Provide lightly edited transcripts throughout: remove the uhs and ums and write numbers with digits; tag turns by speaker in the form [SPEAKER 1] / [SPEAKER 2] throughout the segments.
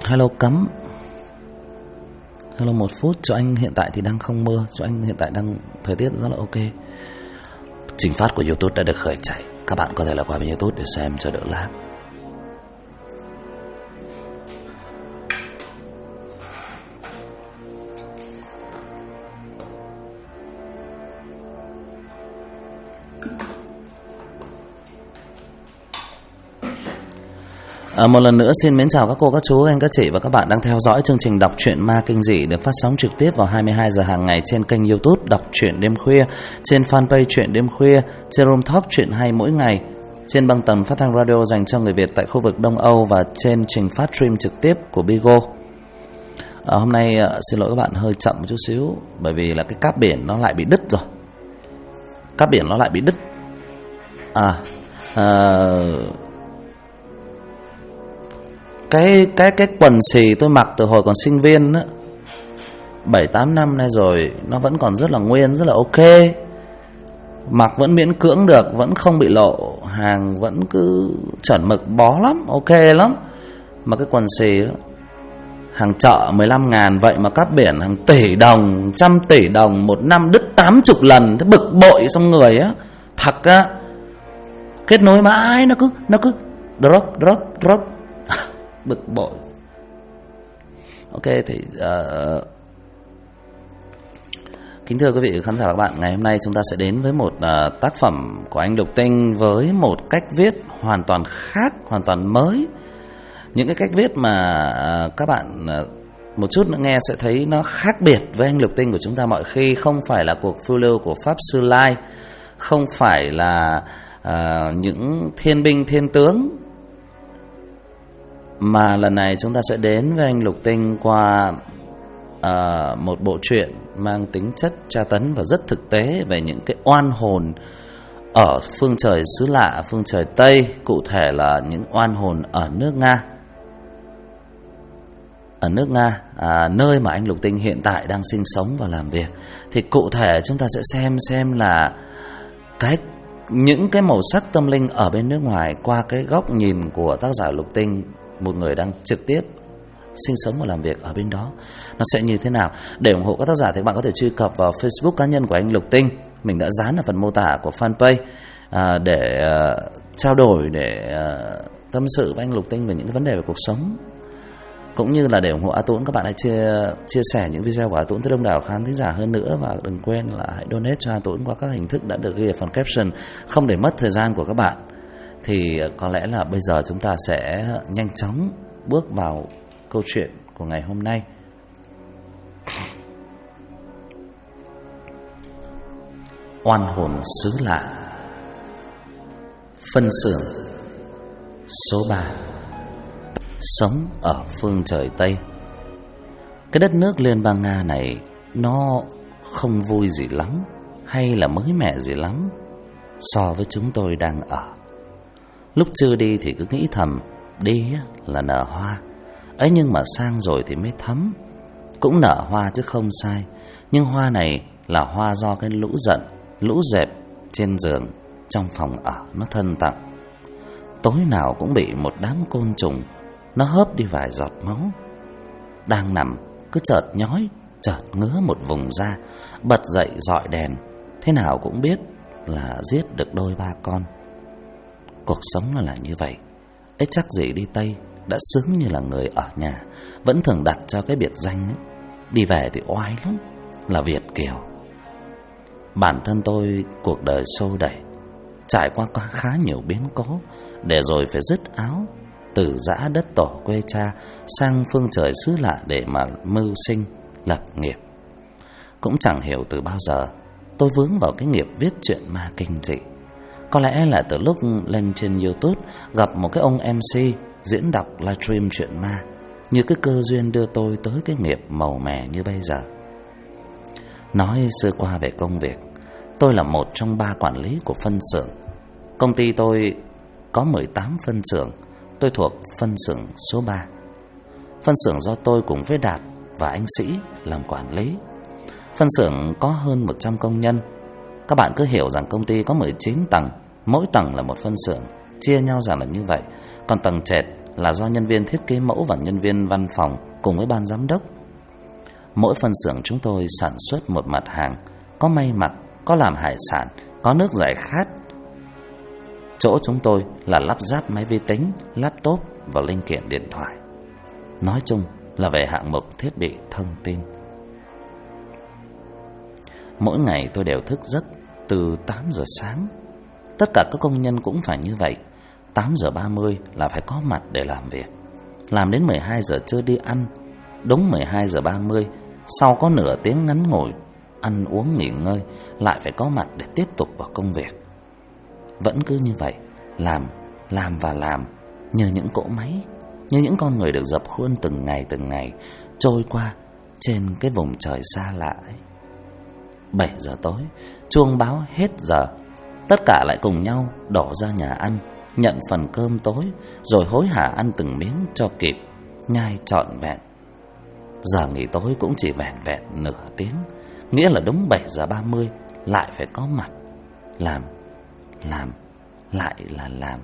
[SPEAKER 1] Hello Cấm. Hello 1 phút. Chỗ anh hiện tại thì đang không mưa. Chỗ anh hiện tại đang thời tiết rất là ok. Trình phát của YouTube đã được khởi chạy. Các bạn có thể là qua bên YouTube để xem cho đỡ lag. Một lần nữa xin mến chào các cô, các chú, anh, các chị và các bạn đang theo dõi chương trình đọc truyện ma kinh dị được phát sóng trực tiếp vào 22 giờ hàng ngày trên kênh YouTube Đọc truyện đêm khuya, trên fanpage Truyện đêm khuya, trên room top truyện hay mỗi ngày, trên băng tần phát thanh radio dành cho người Việt tại khu vực Đông Âu và trên trình phát stream trực tiếp của Bigo. Hôm nay xin lỗi các bạn hơi chậm một chút xíu bởi vì là cái cáp biển nó lại bị đứt rồi. Cáp biển nó lại bị đứt. Cái quần xì tôi mặc từ hồi còn sinh viên á, 7-8 năm nay rồi, nó vẫn còn rất là nguyên, rất là ok. Mặc vẫn miễn cưỡng được, vẫn không bị lộ, hàng vẫn cứ chuẩn mực bó lắm, ok lắm. Mà cái quần xì đó, hàng chợ 15.000, vậy mà cáp biển hàng tỷ đồng, trăm tỷ đồng, một năm đứt 80 lần, thế bực bội trong người á, thật á. Kết nối mãi nó cứ drop bực bội. Ok thì kính thưa quý vị khán giả và các bạn, ngày hôm nay chúng ta sẽ đến với một tác phẩm của anh Lục Tinh với một cách viết hoàn toàn khác, hoàn toàn mới. Những cái cách viết mà các bạn một chút nữa nghe sẽ thấy nó khác biệt với anh Lục Tinh của chúng ta mọi khi. Không phải là cuộc phiêu lưu của Pháp Sư Lai, không phải là những thiên binh thiên tướng, mà lần này chúng ta sẽ đến với anh Lục Tinh qua một bộ truyện mang tính chất tra tấn và rất thực tế về những cái oan hồn ở phương trời xứ lạ, phương trời Tây, cụ thể là những oan hồn ở nước Nga. Ở nước Nga, nơi mà anh Lục Tinh hiện tại đang sinh sống và làm việc. Thì cụ thể chúng ta sẽ xem là những cái màu sắc tâm linh ở bên nước ngoài qua cái góc nhìn của tác giả Lục Tinh, một người đang trực tiếp sinh sống và làm việc ở bên đó, nó sẽ như thế nào. Để ủng hộ các tác giả thì các bạn có thể truy cập vào Facebook cá nhân của anh Lục Tinh. Mình đã dán ở phần mô tả của fanpage để trao đổi, để tâm sự với anh Lục Tinh về những cái vấn đề về cuộc sống, cũng như là để ủng hộ A Tũng. Các bạn hãy chia sẻ những video của A Tũng tới đông đảo khán thính giả hơn nữa, và đừng quên là hãy donate cho A Tũng qua các hình thức đã được ghi ở phần caption. Không để mất thời gian của các bạn thì có lẽ là bây giờ chúng ta sẽ nhanh chóng bước vào câu chuyện của ngày hôm nay. Oan hồn xứ lạ, phân xưởng số 3. Sống ở phương trời Tây. Cái đất nước Liên bang Nga này nó không vui gì lắm, hay là mới mẻ gì lắm so với chúng tôi đang ở. Lúc chưa đi thì cứ nghĩ thầm đi là nở hoa ấy, nhưng mà sang rồi thì mới thấm. Cũng nở hoa chứ không sai, nhưng hoa này là hoa do cái lũ giận, lũ dẹp trên giường trong phòng ở nó thân tặng. Tối nào cũng bị một đám côn trùng nó hớp đi vài giọt máu. Đang nằm cứ chợt nhói, chợt ngứa một vùng da, bật dậy dọi đèn, thế nào cũng biết là giết được 2-3 con. Cuộc sống nó là như vậy ấy, chắc gì đi Tây đã sướng như là người ở nhà. Vẫn thường đặt cho cái biệt danh ấy, đi về thì oai lắm, là Việt kiều. Bản thân tôi cuộc đời xô đẩy, trải qua khá nhiều biến cố, để rồi phải dứt áo, từ giã đất tổ quê cha sang phương trời xứ lạ để mà mưu sinh lập nghiệp. Cũng chẳng hiểu từ bao giờ tôi vướng vào cái nghiệp viết truyện ma kinh dị. Có lẽ là từ lúc lên trên YouTube gặp một cái ông MC diễn đọc livestream truyện ma, như cái cơ duyên đưa tôi tới cái nghiệp màu mè như bây giờ. Nói sơ qua về công việc, tôi là một trong 3 quản lý của phân xưởng. Công ty tôi có 18 phân xưởng, tôi thuộc phân xưởng số 3. Phân xưởng do tôi cùng với Đạt và anh Sĩ làm quản lý. Phân xưởng có hơn 100 công nhân. Các bạn cứ hiểu rằng công ty có 19 tầng, mỗi tầng là một phân xưởng, chia nhau rằng là như vậy. Còn tầng trệt là do nhân viên thiết kế mẫu và nhân viên văn phòng cùng với ban giám đốc. Mỗi phân xưởng chúng tôi sản xuất một mặt hàng, có may mặc, có làm hải sản, có nước giải khát. Chỗ chúng tôi là lắp ráp máy vi tính, laptop và linh kiện điện thoại. Nói chung là về hạng mục thiết bị thông tin. Mỗi ngày tôi đều thức giấc từ 8 giờ sáng. Tất cả các công nhân cũng phải như vậy. 8 giờ 30 là phải có mặt để làm việc. Làm đến 12 giờ trưa đi ăn. Đúng 12 giờ 30, sau có nửa tiếng ngắn ngủi ăn uống nghỉ ngơi, lại phải có mặt để tiếp tục vào công việc. Vẫn cứ như vậy, làm và làm, như những cỗ máy, như những con người được dập khuôn từng ngày trôi qua trên cái vùng trời xa lạ ấy. 7 giờ tối, chuông báo hết giờ, tất cả lại cùng nhau đổ ra nhà ăn, nhận phần cơm tối, rồi hối hả ăn từng miếng cho kịp, nhai trọn vẹn. Giờ nghỉ tối cũng chỉ vẹn vẹn nửa tiếng, nghĩa là đúng 7 giờ 30 lại phải có mặt. Làm, lại là làm.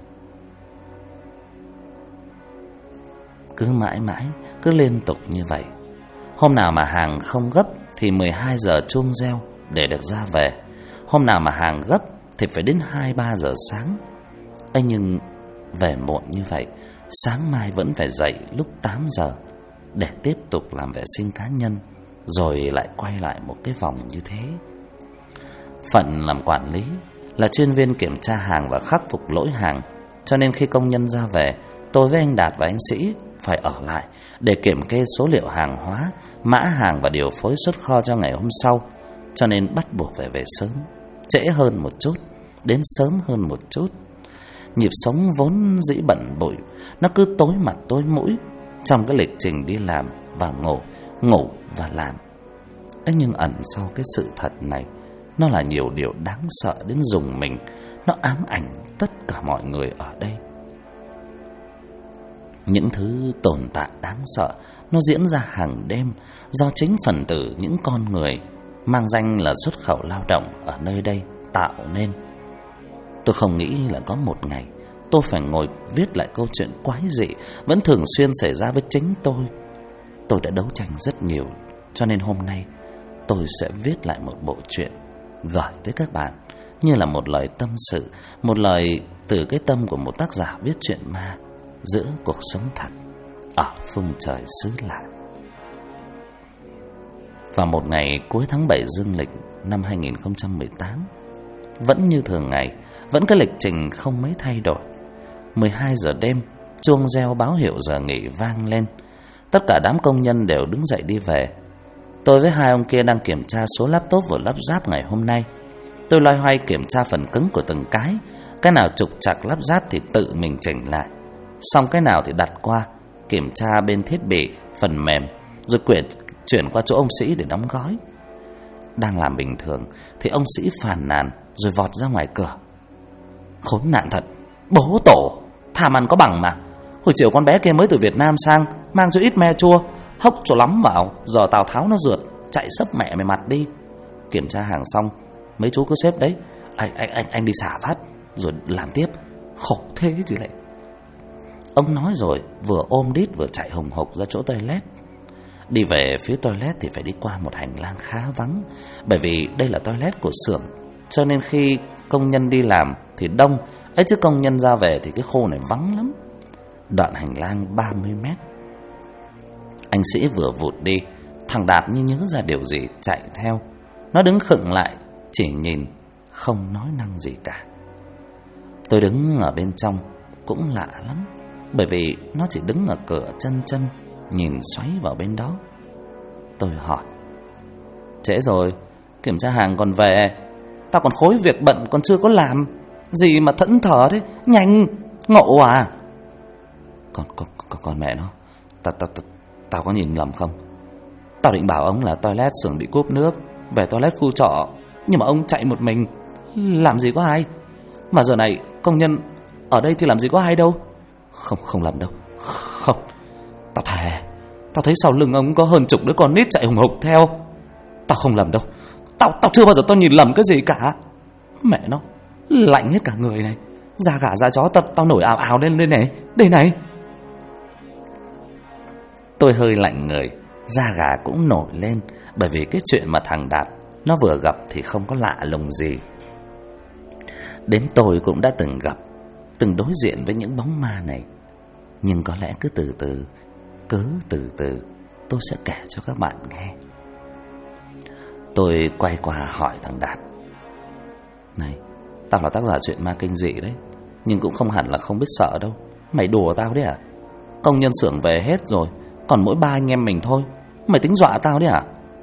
[SPEAKER 1] Cứ mãi mãi, cứ liên tục như vậy. Hôm nào mà hàng không gấp thì 12 giờ chuông reo để được ra về. Hôm nào mà hàng gấp thì phải đến 2-3 giờ sáng. Ấy nhưng về muộn như vậy, sáng mai vẫn phải dậy lúc 8 giờ để tiếp tục làm vệ sinh cá nhân, rồi lại quay lại một cái vòng như thế. Phận làm quản lý là chuyên viên kiểm tra hàng và khắc phục lỗi hàng, cho nên khi công nhân ra về, tôi với anh Đạt và anh Sĩ phải ở lại để kiểm kê số liệu hàng hóa, mã hàng và điều phối xuất kho cho ngày hôm sau. Cho nên bắt buộc phải về sớm, trễ hơn một chút, đến sớm hơn một chút. Nhịp sống vốn dĩ bận bội, nó cứ tối mặt tối mũi trong cái lịch trình đi làm và ngủ và làm. Ấy nhưng ẩn sau cái sự thật này, nó là nhiều điều đáng sợ đến rùng mình. Nó ám ảnh tất cả mọi người ở đây. Những thứ tồn tại đáng sợ nó diễn ra hàng đêm do chính phần tử những con người mang danh là xuất khẩu lao động ở nơi đây tạo nên. Tôi không nghĩ là có một ngày tôi phải ngồi viết lại câu chuyện quái dị vẫn thường xuyên xảy ra với chính tôi. Tôi đã đấu tranh rất nhiều, cho nên hôm nay tôi sẽ viết lại một bộ truyện gửi tới các bạn như là một lời tâm sự, một lời từ cái tâm của một tác giả viết truyện ma giữa cuộc sống thật ở phương trời xứ lạ. Vào một ngày cuối tháng 7 dương lịch năm 2018, vẫn như thường ngày, vẫn cái lịch trình không mấy thay đổi. 12 giờ đêm, chuông reo báo hiệu giờ nghỉ vang lên. Tất cả đám công nhân đều đứng dậy đi về. Tôi với hai ông kia đang kiểm tra số laptop vừa lắp ráp ngày hôm nay. Tôi loay hoay kiểm tra phần cứng của từng cái nào trục trặc lắp ráp thì tự mình chỉnh lại, xong cái nào thì đặt qua kiểm tra bên thiết bị, phần mềm, rồi chuyển qua chỗ ông Sĩ để đóng gói. Đang làm bình thường thì ông Sĩ phàn nàn rồi vọt ra ngoài cửa. Khốn nạn thật, bố tổ, tham ăn có bằng mà. Hồi chiều con bé kia mới từ Việt Nam sang, mang cho ít me chua, hốc cho lắm vào, giờ Tào Tháo nó rượt, chạy sấp mẹ mày mặt đi. Kiểm tra hàng xong, mấy chú cứ xếp đấy, anh đi xả phát rồi làm tiếp. Khổ thế chứ lại. Ông nói rồi vừa ôm đít vừa chạy hùng hục ra chỗ toilet. Đi về phía toilet thì phải đi qua một hành lang khá vắng, bởi vì đây là toilet của xưởng, cho nên khi công nhân đi làm thì đông ấy, chứ công nhân ra về thì cái khu này vắng lắm. Đoạn hành lang 30 mét. Anh Sĩ vừa vụt đi, thằng Đạt như nhớ ra điều gì chạy theo. Nó đứng khựng lại, chỉ nhìn, không nói năng gì cả. Tôi đứng ở bên trong cũng lạ lắm, bởi vì nó chỉ đứng ở cửa chân nhìn xoáy vào bên đó. Tôi hỏi: trễ rồi, kiểm tra hàng còn về. Tao còn khối việc bận còn chưa có làm, gì mà thẫn thờ thế, nhanh, ngộ à. Còn mẹ nó, tao có nhìn lầm không? Tao định bảo ông là toilet xưởng bị cúp nước, về toilet khu trọ, nhưng mà ông chạy một mình, làm gì có ai. Mà giờ này công nhân ở đây thì làm gì có ai đâu. Không lầm đâu. Không, tao thề, tao thấy sau lưng ông có hơn chục đứa con nít chạy hùng hục theo. Tao không lầm đâu. Tao chưa bao giờ tao nhìn lầm cái gì cả. Mẹ nó, lạnh hết cả người này, da gà da chó, tao nổi ào ào lên đây này. Tôi hơi lạnh người, da gà cũng nổi lên, bởi vì cái chuyện mà thằng Đạt nó vừa gặp thì không có lạ lùng gì. Đến tôi cũng đã từng gặp, từng đối diện với những bóng ma này. Nhưng có lẽ cứ từ từ tôi sẽ kể cho các bạn nghe. Tôi quay qua hỏi thằng Đạt: "Này, tao là tác giả truyện ma kinh dị đấy, nhưng cũng không hẳn là không biết sợ đâu. Mày đùa tao đấy à? Công nhân xưởng về hết rồi, còn mỗi 3 anh em mình thôi. Mày tính dọa tao đấy à?"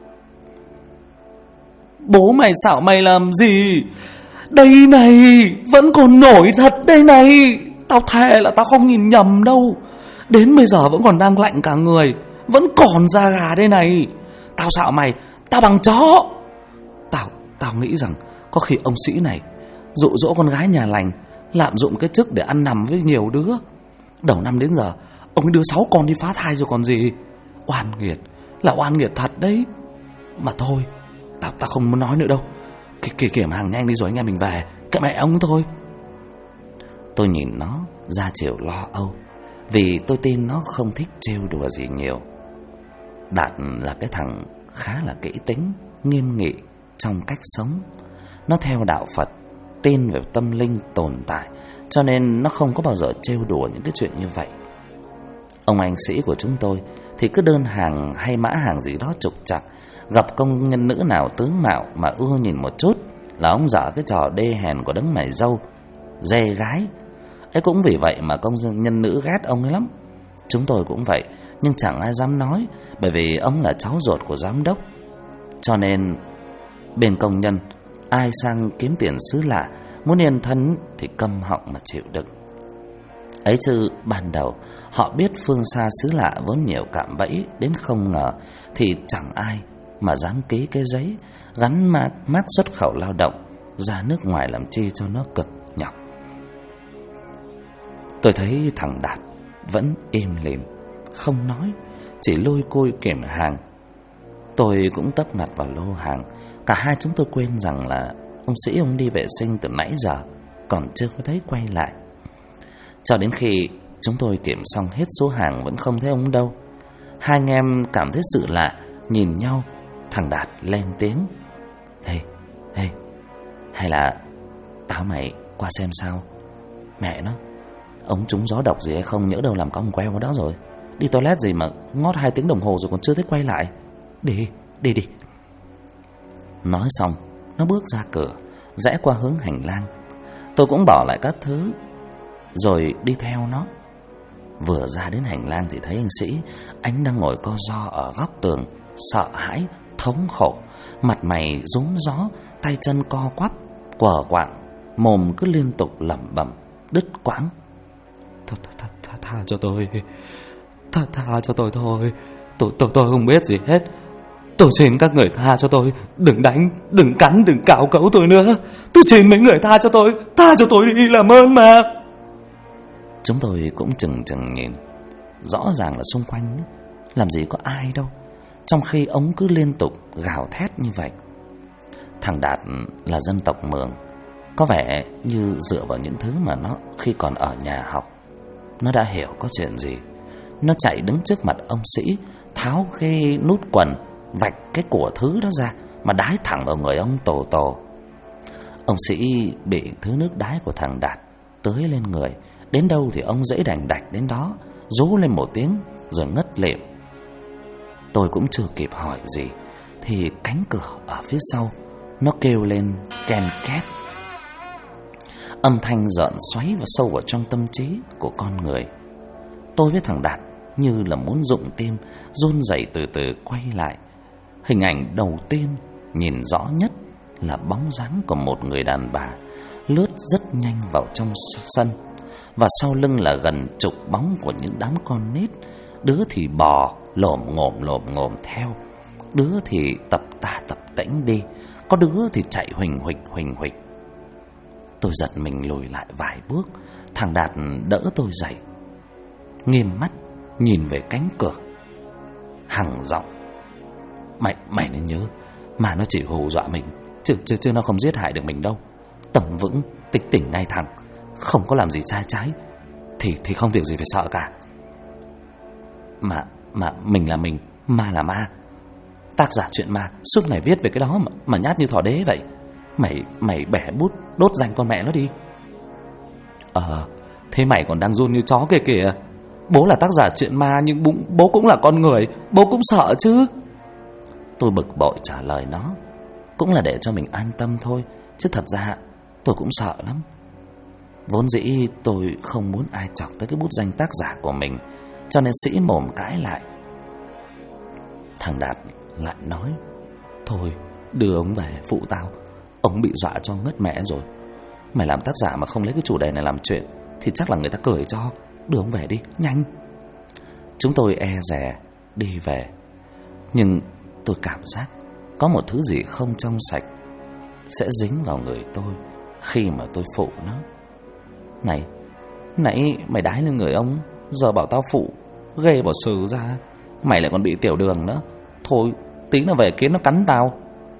[SPEAKER 2] "Bố mày xạo mày làm gì? Đây này, vẫn còn nổi thật đây này. Tao thề là tao không nhìn nhầm đâu. Đến bây giờ vẫn còn đang lạnh cả người, vẫn còn da gà đây này. Tao xạo mày, tao bằng chó. Tao nghĩ rằng có khi ông sĩ này dụ dỗ con gái nhà lành, lạm dụng cái chức để ăn nằm với nhiều đứa. Đầu năm đến giờ ông ấy đưa 6 con đi phá thai rồi còn gì. Oan nghiệt, là oan nghiệt thật đấy. Mà thôi, tao không muốn nói nữa đâu. Kiểm hàng nhanh đi rồi anh em mình về, kệ mẹ ông thôi."
[SPEAKER 1] Tôi nhìn nó ra chiều lo âu, vì tôi tin nó không thích trêu đùa gì nhiều. Đạt là cái thằng khá là kỹ tính, nghiêm nghị trong cách sống. Nó theo đạo Phật, tin về tâm linh tồn tại, cho nên nó không có bao giờ trêu đùa những cái chuyện như vậy. Ông anh sĩ của chúng tôi thì cứ đơn hàng hay mã hàng gì đó trục trặc, gặp công nhân nữ nào tướng mạo mà ưa nhìn một chút là ông dở cái trò đê hèn của đấng mày râu, dê gái. Ấy cũng vì vậy mà công nhân nữ ghét ông ấy lắm. Chúng tôi cũng vậy, nhưng chẳng ai dám nói, bởi vì ông là cháu ruột của giám đốc. Cho nên bên công nhân, ai sang kiếm tiền xứ lạ, muốn yên thân thì câm họng mà chịu đựng. Ấy chứ ban đầu họ biết phương xa xứ lạ vốn nhiều cạm bẫy đến không ngờ, thì chẳng ai mà dám ký cái giấy gắn mác xuất khẩu lao động ra nước ngoài làm chi cho nó cực nhọc. Tôi thấy thằng Đạt vẫn im lìm, không nói, chỉ lôi côi kiểm hàng. Tôi cũng tấp mặt vào lô hàng. Cả hai chúng tôi quên rằng là ông sĩ ông đi vệ sinh từ nãy giờ, còn chưa có thấy quay lại. Cho đến khi chúng tôi kiểm xong hết số hàng vẫn không thấy ông đâu. Hai anh em cảm thấy sự lạ, nhìn nhau. Thằng Đạt lên tiếng: Ê, hay là tao mày qua xem sao. Mẹ nó, ông trúng gió độc gì hay không, nhỡ đâu làm có ông queo ở đó rồi. Đi toilet gì mà ngót 2 tiếng đồng hồ rồi còn chưa thấy quay lại. Đi. Nói xong, nó bước ra cửa, rẽ qua hướng hành lang. Tôi cũng bỏ lại các thứ rồi đi theo nó. Vừa ra đến hành lang thì thấy anh Sĩ, anh đang ngồi co ro ở góc tường, sợ hãi, thống khổ, mặt mày rúm gió, tay chân co quắp, quờ quạng, mồm cứ liên tục lẩm bẩm đứt quãng:
[SPEAKER 2] Tha cho tôi, tha cho tôi thôi. Tôi không biết gì hết. Tôi xin các người tha cho tôi. Đừng đánh, đừng cắn, đừng cào cấu tôi nữa. Tôi xin mấy người tha cho tôi đi, làm ơn mà.
[SPEAKER 1] Chúng tôi cũng chừng nhìn. Rõ ràng là xung quanh làm gì có ai đâu, trong khi ông cứ liên tục gào thét như vậy. Thằng Đạt là dân tộc Mường, có vẻ như dựa vào những thứ mà nó khi còn ở nhà học, nó đã hiểu có chuyện gì. Nó chạy đứng trước mặt ông Sĩ, tháo cái nút quần, vạch cái của thứ đó ra mà đái thẳng vào người ông tổ. Ông Sĩ bị thứ nước đái của thằng Đạt tưới lên người, đến đâu thì ông dãy đành đạch đến đó, rú lên một tiếng rồi ngất lịm. Tôi cũng chưa kịp hỏi gì thì cánh cửa ở phía sau nó kêu lên ken két. Âm thanh rợn xoáy và sâu vào trong tâm trí của con người. Tôi với thằng Đạt như là muốn rụng tim, run rẩy từ từ quay lại. Hình ảnh đầu tiên nhìn rõ nhất là bóng dáng của một người đàn bà lướt rất nhanh vào trong sân, và sau lưng là gần chục bóng của những đám con nít. Đứa thì bò lồm ngồm theo, đứa thì tập tễnh đi, có đứa thì chạy huỳnh huỳnh. Tôi giật mình lùi lại vài bước. Thằng Đạt đỡ tôi dậy, nghiêm mắt nhìn về cánh cửa, hằn giọng: Mày nên nhớ, mà nó chỉ hù dọa mình, chứ nó không giết hại được mình đâu. Tầm vững, tịch tỉnh ngay thẳng, không có làm gì sai trái thì không việc gì phải sợ cả. Mà mình là mình, ma là ma. Tác giả chuyện ma suốt ngày viết về cái đó mà nhát như thỏ đế vậy. Mày bẻ bút đốt danh con mẹ nó đi. Thế mày còn đang run như chó kìa kìa. Bố là tác giả chuyện ma nhưng bố cũng là con người, bố cũng sợ chứ. Tôi bực bội trả lời nó, cũng là để cho mình an tâm thôi, chứ thật ra tôi cũng sợ lắm. Vốn dĩ tôi không muốn ai chọc tới cái bút danh tác giả của mình, cho nên sĩ mồm cãi lại. Thằng Đạt lại nói: thôi đưa ông về phụ tao, ông bị dọa cho ngất mẹ rồi. Mày làm tác giả mà không lấy cái chủ đề này làm chuyện thì chắc là người ta cười cho. Đưa ông về đi, nhanh. Chúng tôi e dè đi về, nhưng tôi cảm giác có một thứ gì không trong sạch sẽ dính vào người tôi khi mà tôi phụ nó. Này, nãy mày đái lên người ông, giờ bảo tao phụ, ghê bỏ xử ra. Mày lại còn bị tiểu đường nữa. Thôi, tí nữa về kiến nó cắn tao.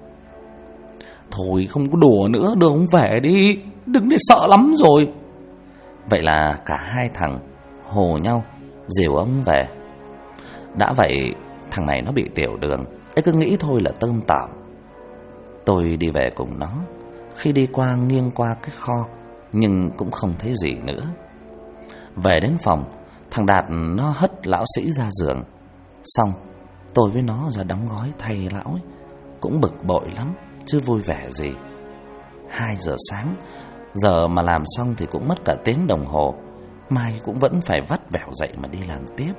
[SPEAKER 1] Thôi không có đùa nữa, đưa ông về đi, đừng để sợ lắm rồi. Vậy là cả hai thằng hồ nhau dìu ông về. Đã vậy thằng này nó bị tiểu đường, ấy cứ nghĩ thôi là tơm tởm. Tôi đi về cùng nó. Khi đi qua nghiêng qua cái kho, nhưng cũng không thấy gì nữa. Về đến phòng, thằng Đạt nó hất lão sĩ ra giường. Xong tôi với nó ra đóng gói thay lão ấy. Cũng bực bội lắm chứ vui vẻ gì. 2 giờ sáng, giờ mà làm xong thì cũng mất cả tiếng đồng hồ. Mai cũng vẫn phải vắt vẻo dậy mà đi làm tiếp.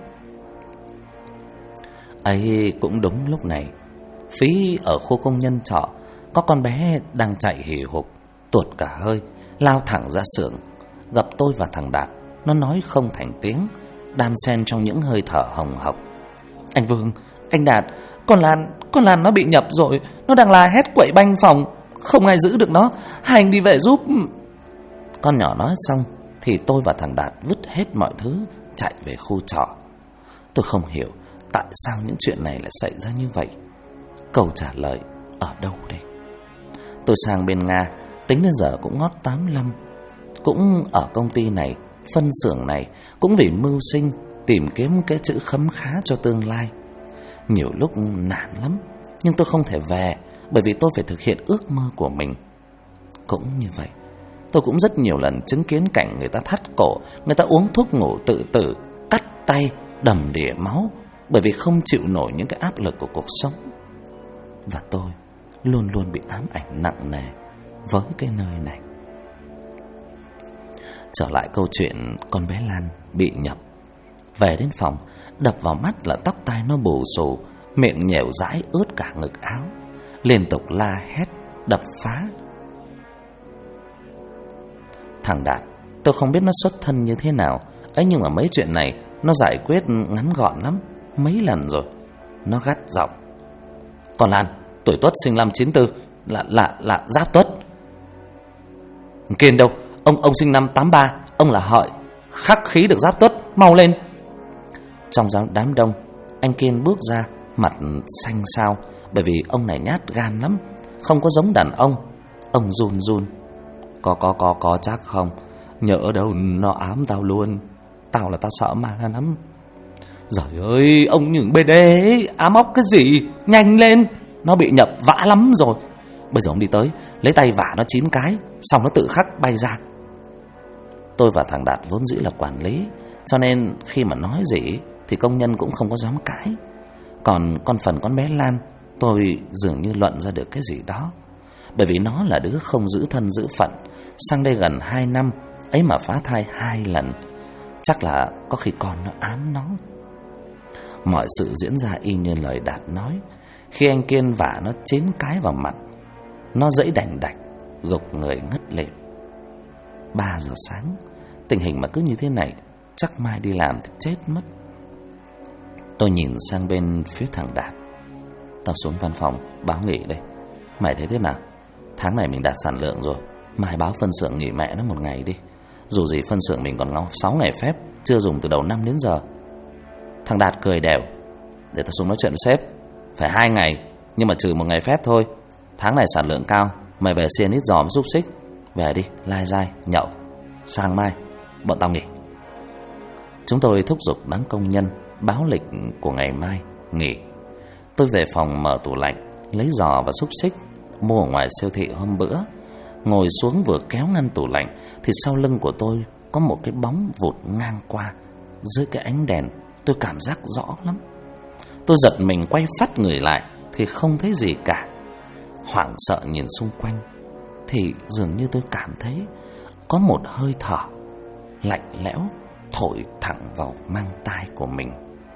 [SPEAKER 1] Ấy cũng đúng lúc này, phía ở khu công nhân trọ có con bé đang chạy hì hục, tuột cả hơi, lao thẳng ra xưởng. Gặp tôi và thằng Đạt, nó nói không thành tiếng, đan xen trong những hơi thở hồng hộc: anh Vương, anh Đạt, con Lan nó bị nhập rồi, nó đang la hét quậy banh phòng, không ai giữ được nó, hai anh đi về giúp. Con nhỏ nói xong thì tôi và thằng Đạt vứt hết mọi thứ chạy về khu trọ. Tôi không hiểu tại sao những chuyện này lại xảy ra như vậy. Câu trả lời ở đâu đây? Tôi sang bên Nga, tính đến giờ cũng ngót 85. Cũng ở công ty này, phân xưởng này, cũng vì mưu sinh, tìm kiếm cái chữ khấm khá cho tương lai. Nhiều lúc nản lắm, nhưng tôi không thể về, bởi vì tôi phải thực hiện ước mơ của mình. Cũng như vậy, tôi cũng rất nhiều lần chứng kiến cảnh người ta thắt cổ, người ta uống thuốc ngủ tự tử, cắt tay, đầm đìa máu, bởi vì không chịu nổi những cái áp lực của cuộc sống. Và tôi luôn luôn bị ám ảnh nặng nề với cái nơi này. Trở lại câu chuyện con bé Lan bị nhập. Về đến phòng, đập vào mắt là tóc tai nó bù xù, miệng nhèo dãi ướt cả ngực áo, liên tục la hét, đập phá. Thằng Đạt, tôi không biết nó xuất thân như thế nào ấy, nhưng mà mấy chuyện này nó giải quyết ngắn gọn lắm. Mấy lần rồi nó gắt giọng: con Lan, tuổi Tuất sinh năm 94, là Giáp Tuất. Kiên đâu, ông sinh năm 83, ông là Hợi, khắc khí được Giáp Tuất, mau lên. Trong đám đông, anh Kiên bước ra, mặt xanh xao, bởi vì ông này nhát gan lắm, không có giống đàn ông. Ông run run: Có chắc không? Nhỡ đâu nó ám tao luôn. Tao sợ ma lắm. Giời ơi, ông những BD ám óc cái gì? Nhanh lên, nó bị nhập vã lắm rồi. Bây giờ ông đi tới, lấy tay vả nó 9 cái, xong nó tự khắc bay ra. Tôi và thằng Đạt vốn dĩ là quản lý, cho nên khi mà nói gì thì công nhân cũng không có dám cãi. Còn phần con bé Lan, tôi dường như luận ra được cái gì đó. Bởi vì nó là đứa không giữ thân giữ phận, sang đây gần 2 năm ấy mà phá thai 2 lần. Chắc là có khi con nó ám nó. Mọi sự diễn ra y như lời Đạt nói. Khi anh Kiên vả nó 9 cái vào mặt, nó dẫy đành đạch, gục người ngất lịm. 3 giờ sáng, tình hình mà cứ như thế này chắc mai đi làm thì chết mất. Tôi nhìn sang bên phía thằng Đạt: tao xuống văn phòng báo nghỉ đây. Mày thấy thế nào? Tháng này mình đạt sản lượng rồi, mai báo phân xưởng nghỉ mẹ nó 1 ngày đi. Dù gì phân xưởng mình còn 6 ngày phép, chưa dùng từ đầu năm đến giờ. Thằng Đạt cười đều: để tao xuống nói chuyện với sếp. Phải 2 ngày, nhưng mà trừ 1 ngày phép thôi. Tháng này sản lượng cao, mày về xiên ít giò với xúc xích. Về đi, lai dai, nhậu. Sang mai, bọn tao nghỉ. Chúng tôi thúc giục đám công nhân báo lịch của ngày mai nghỉ. Tôi về phòng mở tủ lạnh, lấy giò và xúc xích mua ở ngoài siêu thị hôm bữa. Ngồi xuống vừa kéo ngăn tủ lạnh thì sau lưng của tôi có một cái bóng vụt ngang qua. Dưới cái ánh đèn tôi cảm giác rõ lắm. Tôi giật mình quay phắt người lại thì không thấy gì cả. Hoảng sợ nhìn xung quanh thì dường như tôi cảm thấy có một hơi thở lạnh lẽo thổi thẳng vào mang tai của mình.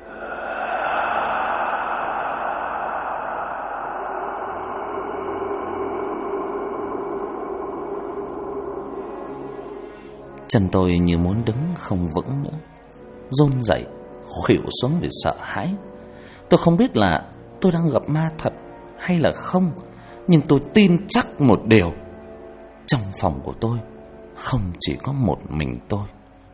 [SPEAKER 1] Chân tôi như muốn đứng không vững nữa, run rẩy, khuỵu xuống vì sợ hãi. Tôi không biết là tôi đang gặp ma thật hay là không, nhưng tôi tin chắc một điều: trong phòng của tôi không chỉ có một mình tôi.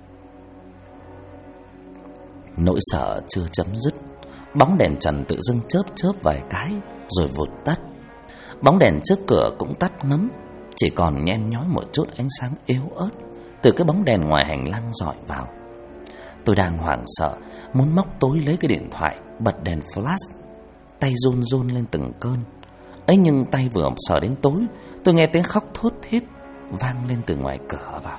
[SPEAKER 1] Nỗi sợ chưa chấm dứt, bóng đèn trần tự dưng chớp vài cái rồi vụt tắt. Bóng đèn trước cửa cũng tắt ngấm, chỉ còn nhen nhói một chút ánh sáng yếu ớt từ cái bóng đèn ngoài hành lang rọi vào. Tôi đang hoảng sợ, muốn móc túi lấy cái điện thoại, bật đèn flash. Tay run run lên từng cơn. Ấy nhưng tay vừa sờ đến tối, tôi nghe tiếng khóc thút thít vang lên từ ngoài cửa vào.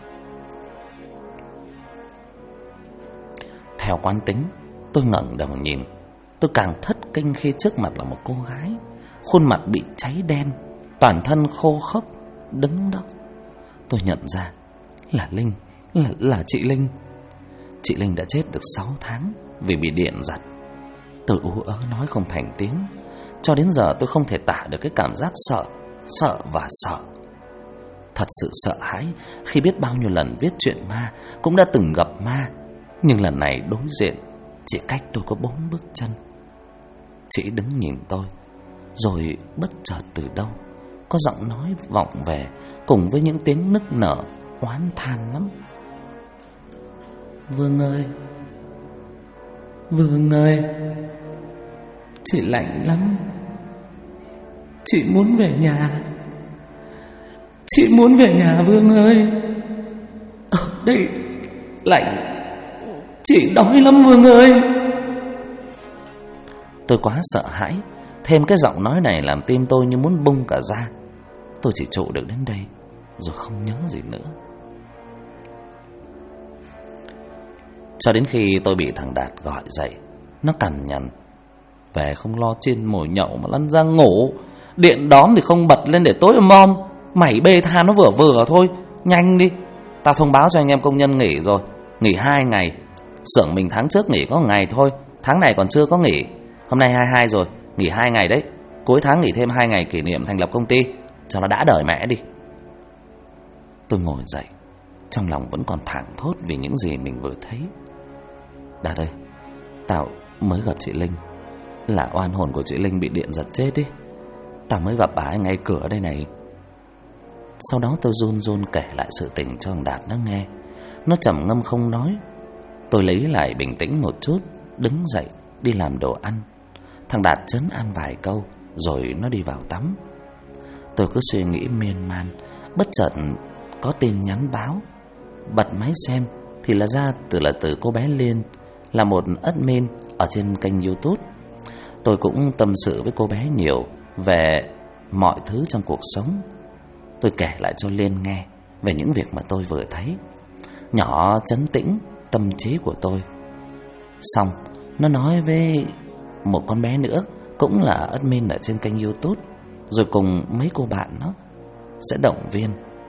[SPEAKER 1] Theo quán tính, tôi ngẩng đầu nhìn. Tôi càng thất kinh khi trước mặt là một cô gái, khuôn mặt bị cháy đen, toàn thân khô khốc, đứng đó. Tôi nhận ra là Linh, là chị Linh. Chị Linh đã chết được 6 tháng vì bị điện giật. Tôi ú ớ nói không thành tiếng. Cho đến giờ tôi không thể tả được cái cảm giác sợ và sợ. Thật sự sợ hãi khi biết bao nhiêu lần viết chuyện ma, cũng đã từng gặp ma, nhưng lần này đối diện chỉ cách tôi có 4 bước chân. Chị đứng nhìn tôi, rồi bất chợt từ đâu có giọng nói vọng về, cùng với những tiếng nức nở oán than lắm. Vương ơi, chị lạnh lắm. Chị muốn về nhà. Chị muốn về nhà Vương ơi. Ở đây lạnh. Chị đói lắm Vương ơi. Tôi quá sợ hãi, thêm cái giọng nói này làm tim tôi như muốn bung cả ra. Tôi chỉ trụ được đến đây rồi không nhớ gì nữa. Cho đến khi tôi bị thằng Đạt gọi dậy. Nó cằn nhằn: về không lo chiên mồi nhậu mà lăn ra ngủ. Điện đóm thì không bật lên để tối om. Mày bê than nó vừa thôi. Nhanh đi. Tao thông báo cho anh em công nhân nghỉ rồi. Nghỉ 2 ngày. Xưởng mình tháng trước nghỉ có 1 ngày thôi, tháng này còn chưa có nghỉ. Hôm nay 22 rồi, nghỉ 2 ngày đấy. Cuối tháng nghỉ thêm 2 ngày kỷ niệm thành lập công ty, cho nó đã đời mẹ đi. Tôi ngồi dậy, trong lòng vẫn còn thảng thốt vì những gì mình vừa thấy. Đạt ơi, tao mới gặp chị Linh. Là oan hồn của chị Linh bị điện giật chết đi. Tao mới gặp bà ấy ngay cửa đây này. Sau đó tôi run kể lại sự tình cho thằng Đạt nó nghe. Nó trầm ngâm không nói. Tôi lấy lại bình tĩnh một chút, đứng dậy đi làm đồ ăn. Thằng Đạt trấn an vài câu rồi nó đi vào tắm. Tôi cứ suy nghĩ miên man, bất chợt có tin nhắn báo. Bật máy xem thì là từ cô bé Liên, là một admin ở trên kênh YouTube. Tôi cũng tâm sự với cô bé nhiều về mọi thứ trong cuộc sống. Tôi kể lại cho Liên nghe về những việc mà tôi vừa thấy. Nhỏ trấn tĩnh tâm trí của tôi. Xong, nó nói với một con bé nữa, cũng là admin ở trên kênh YouTube, rồi cùng mấy cô bạn nó sẽ động viên.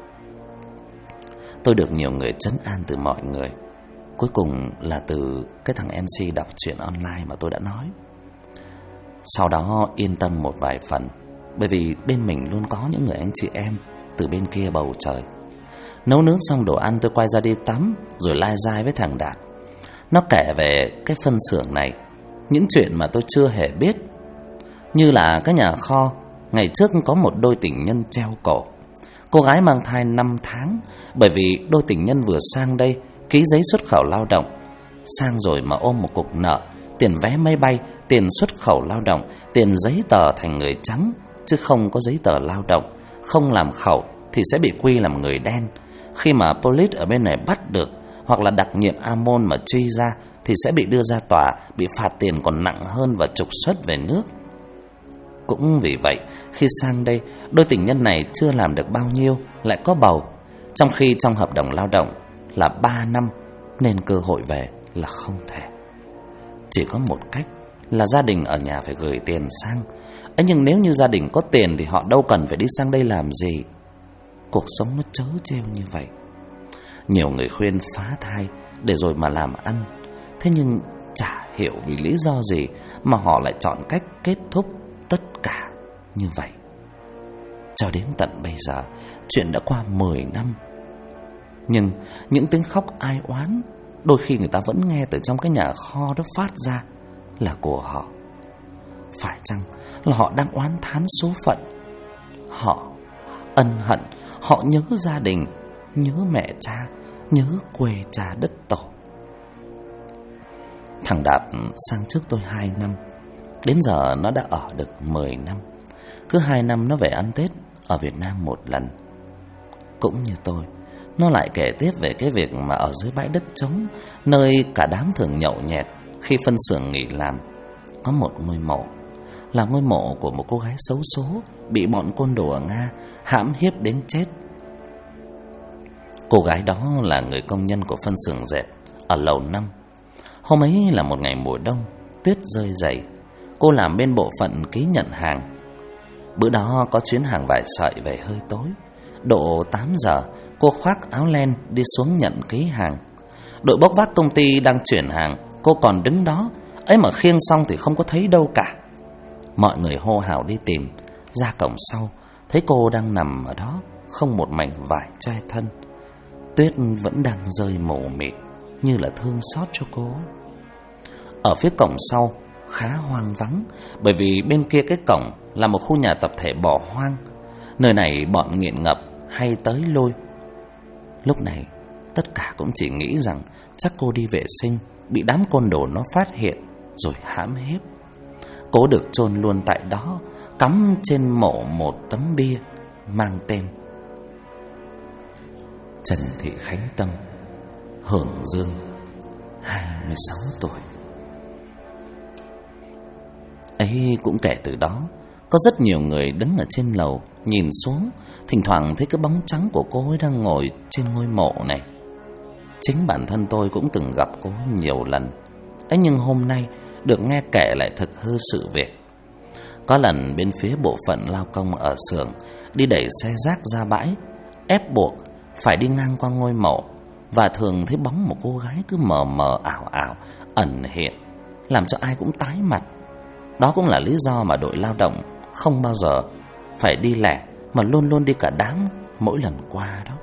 [SPEAKER 1] Tôi được nhiều người trấn an từ mọi người. Cuối cùng là từ cái thằng MC đọc truyện online mà tôi đã nói. Sau đó yên tâm một vài phần, bởi vì bên mình luôn có những người anh chị em từ bên kia bầu trời. Nấu nướng xong đồ ăn, tôi quay ra đi tắm, rồi lai dai với thằng Đạt. Nó kể về cái phân xưởng này, những chuyện mà tôi chưa hề biết. Như là cái nhà kho, ngày trước có một đôi tình nhân treo cổ. Cô gái mang thai 5 tháng, bởi vì đôi tình nhân vừa sang đây ký giấy xuất khẩu lao động. Sang rồi mà ôm một cục nợ, tiền vé máy bay, tiền xuất khẩu lao động, tiền giấy tờ thành người trắng, chứ không có giấy tờ lao động. Không làm khẩu thì sẽ bị quy làm người đen. Khi mà police ở bên này bắt được, hoặc là đặc nhiệm Amon mà truy ra, thì sẽ bị đưa ra tòa, bị phạt tiền còn nặng hơn và trục xuất về nước. Cũng vì vậy, khi sang đây, đôi tình nhân này chưa làm được bao nhiêu lại có bầu, trong khi trong hợp đồng lao động là 3 năm, nên cơ hội về là không thể. Chỉ có một cách là gia đình ở nhà phải gửi tiền sang. ấy nhưng nếu như gia đình có tiền thì họ đâu cần phải đi sang đây làm gì. Cuộc sống nó trớ trêu như vậy. Nhiều người khuyên phá thai để rồi mà làm ăn, thế nhưng chả hiểu vì lý do gì mà họ lại chọn cách kết thúc tất cả như vậy. Cho đến tận bây giờ, chuyện đã qua 10 năm, nhưng những tiếng khóc ai oán đôi khi người ta vẫn nghe từ trong cái nhà kho đó phát ra là của họ. Phải chăng là họ đang oán thán số phận? Họ ân hận, họ nhớ gia đình, nhớ mẹ cha, nhớ quê cha đất tổ. Thằng Đạt sang trước tôi 2 năm, đến giờ nó đã ở được 10 năm. Cứ 2 năm nó về ăn Tết ở Việt Nam một lần. Cũng như tôi, nó lại kể tiếp về cái việc mà ở dưới bãi đất trống, nơi cả đám thường nhậu nhẹt khi phân xưởng nghỉ làm, có một ngôi mộ, là ngôi mộ của một cô gái xấu số bị bọn côn đồ ở Nga hãm hiếp đến chết. Cô gái đó là người công nhân của phân xưởng dệt ở lầu 5. Hôm ấy là một ngày mùa đông, tuyết rơi dày. Cô làm bên bộ phận ký nhận hàng. Bữa đó có chuyến hàng vải sợi về hơi tối. Độ 8 giờ, cô khoác áo len đi xuống nhận ký hàng. Đội bốc vác công ty đang chuyển hàng, cô còn đứng đó, ấy mà khiêng xong thì không có thấy đâu cả. Mọi người hô hào đi tìm, ra cổng sau, thấy cô đang nằm ở đó, không một mảnh vải che thân. Tuyết vẫn đang rơi mù mịt, như là thương xót cho cô. Ở phía cổng sau khá hoang vắng, bởi vì bên kia cái cổng là một khu nhà tập thể bỏ hoang. Nơi này bọn nghiện ngập hay tới lui. Lúc này tất cả cũng chỉ nghĩ rằng chắc cô đi vệ sinh, bị đám côn đồ nó phát hiện rồi hãm hiếp. Cô được chôn luôn tại đó, cắm trên mộ một tấm bia mang tên Trần Thị Khánh Tâm, hưởng dương, 26 tuổi. Ấy cũng kể từ đó, có rất nhiều người đứng ở trên lầu nhìn xuống, thỉnh thoảng thấy cái bóng trắng của cô ấy đang ngồi trên ngôi mộ này. Chính bản thân tôi cũng từng gặp cô nhiều lần. Ấy nhưng hôm nay được nghe kể lại thật hư sự việc. Có lần bên phía bộ phận lao công ở xưởng đi đẩy xe rác ra bãi, ép buộc phải đi ngang qua ngôi mộ, và thường thấy bóng một cô gái cứ mờ mờ ảo ảo ẩn hiện, làm cho ai cũng tái mặt. Đó cũng là lý do mà đội lao động không bao giờ phải đi lẻ, mà luôn luôn đi cả đám mỗi lần qua đó.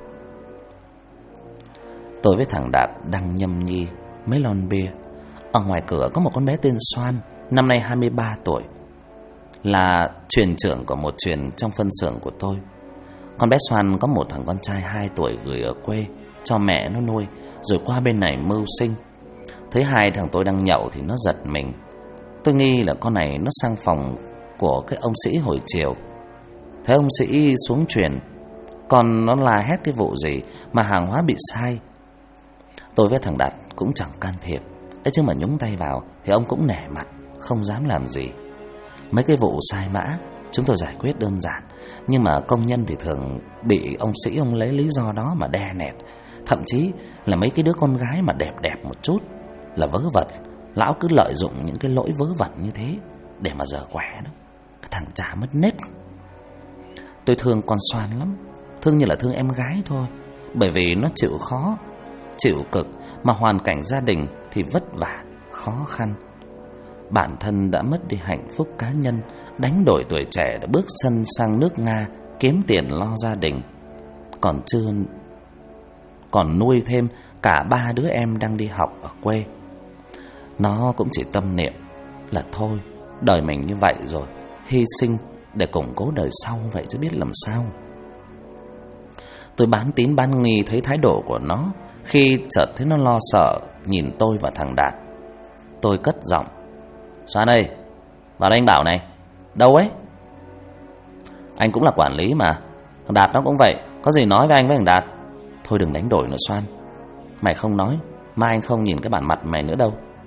[SPEAKER 1] Tôi với thằng Đạt đang nhâm nhi mấy lon bia. Ở ngoài cửa có một con bé tên Soan, năm nay 23 tuổi, là truyền trưởng của một truyền trong phân xưởng của tôi. Con bé Soan có một thằng con trai 2 tuổi gửi ở quê cho mẹ nó nuôi, rồi qua bên này mưu sinh. Thấy hai thằng tôi đang nhậu thì nó giật mình. Tôi nghi là con này nó sang phòng của cái ông sĩ hồi chiều. Thấy ông sĩ xuống truyền, còn nó la hét cái vụ gì mà hàng hóa bị sai. Tôi với thằng Đạt cũng chẳng can thiệp, ấy chứ mà nhúng tay vào thì ông cũng nể mặt, không dám làm gì. Mấy cái vụ sai mã chúng tôi giải quyết đơn giản, nhưng mà công nhân thì thường bị ông sĩ ông lấy lý do đó mà đe nẹt. Thậm chí là mấy cái đứa con gái mà đẹp đẹp một chút là vớ vẩn, lão cứ lợi dụng những cái lỗi vớ vẩn như thế để mà giở quẻ đó. Cái thằng chả mất nết. Tôi thương con Soan lắm, thương như là thương em gái thôi, bởi vì nó chịu khó, chịu cực, mà hoàn cảnh gia đình thì vất vả, khó khăn. Bản thân đã mất đi hạnh phúc cá nhân, đánh đổi tuổi trẻ để bước chân sang nước Nga kiếm tiền lo gia đình, còn nuôi thêm cả 3 đứa em đang đi học ở quê. Nó cũng chỉ tâm niệm là thôi, đời mình như vậy rồi, hy sinh để củng cố đời sau vậy chứ biết làm sao. Tôi bán tín bán nghi thấy thái độ của nó, khi chợt thấy nó lo sợ nhìn tôi và thằng Đạt. Tôi cất giọng: Soan ơi, vào đây anh bảo này. Đâu ấy? Anh cũng là quản lý mà, thằng Đạt nó cũng vậy, có gì nói với anh với thằng Đạt. Thôi đừng đánh đổi nữa Soan, mày không nói mai anh không nhìn cái bản mặt mày nữa đâu,